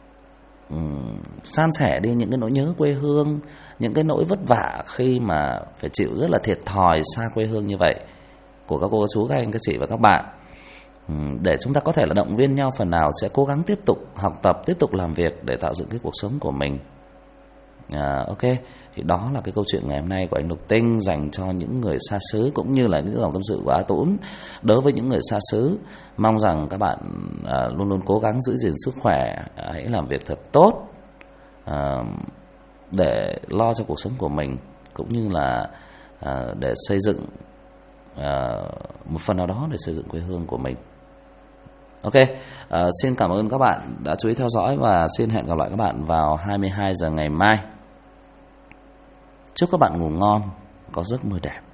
[SPEAKER 1] san sẻ đi những cái nỗi nhớ quê hương, những cái nỗi vất vả khi mà phải chịu rất là thiệt thòi xa quê hương như vậy của các cô, các chú, các anh, các chị và các bạn, để chúng ta có thể là động viên nhau phần nào sẽ cố gắng tiếp tục học tập, tiếp tục làm việc để tạo dựng cái cuộc sống của mình. Ok, thì đó là cái câu chuyện ngày hôm nay của anh Lục Tinh dành cho những người xa xứ, cũng như là những dòng tâm sự của A Tún đối với những người xa xứ. Mong rằng các bạn luôn luôn cố gắng giữ gìn sức khỏe, hãy làm việc thật tốt để lo cho cuộc sống của mình, cũng như là để xây dựng một phần nào đó để xây dựng quê hương của mình. Ok, xin cảm ơn các bạn đã chú ý theo dõi và xin hẹn gặp lại các bạn vào 22 giờ ngày mai. Chúc các bạn ngủ ngon, có giấc mơ đẹp.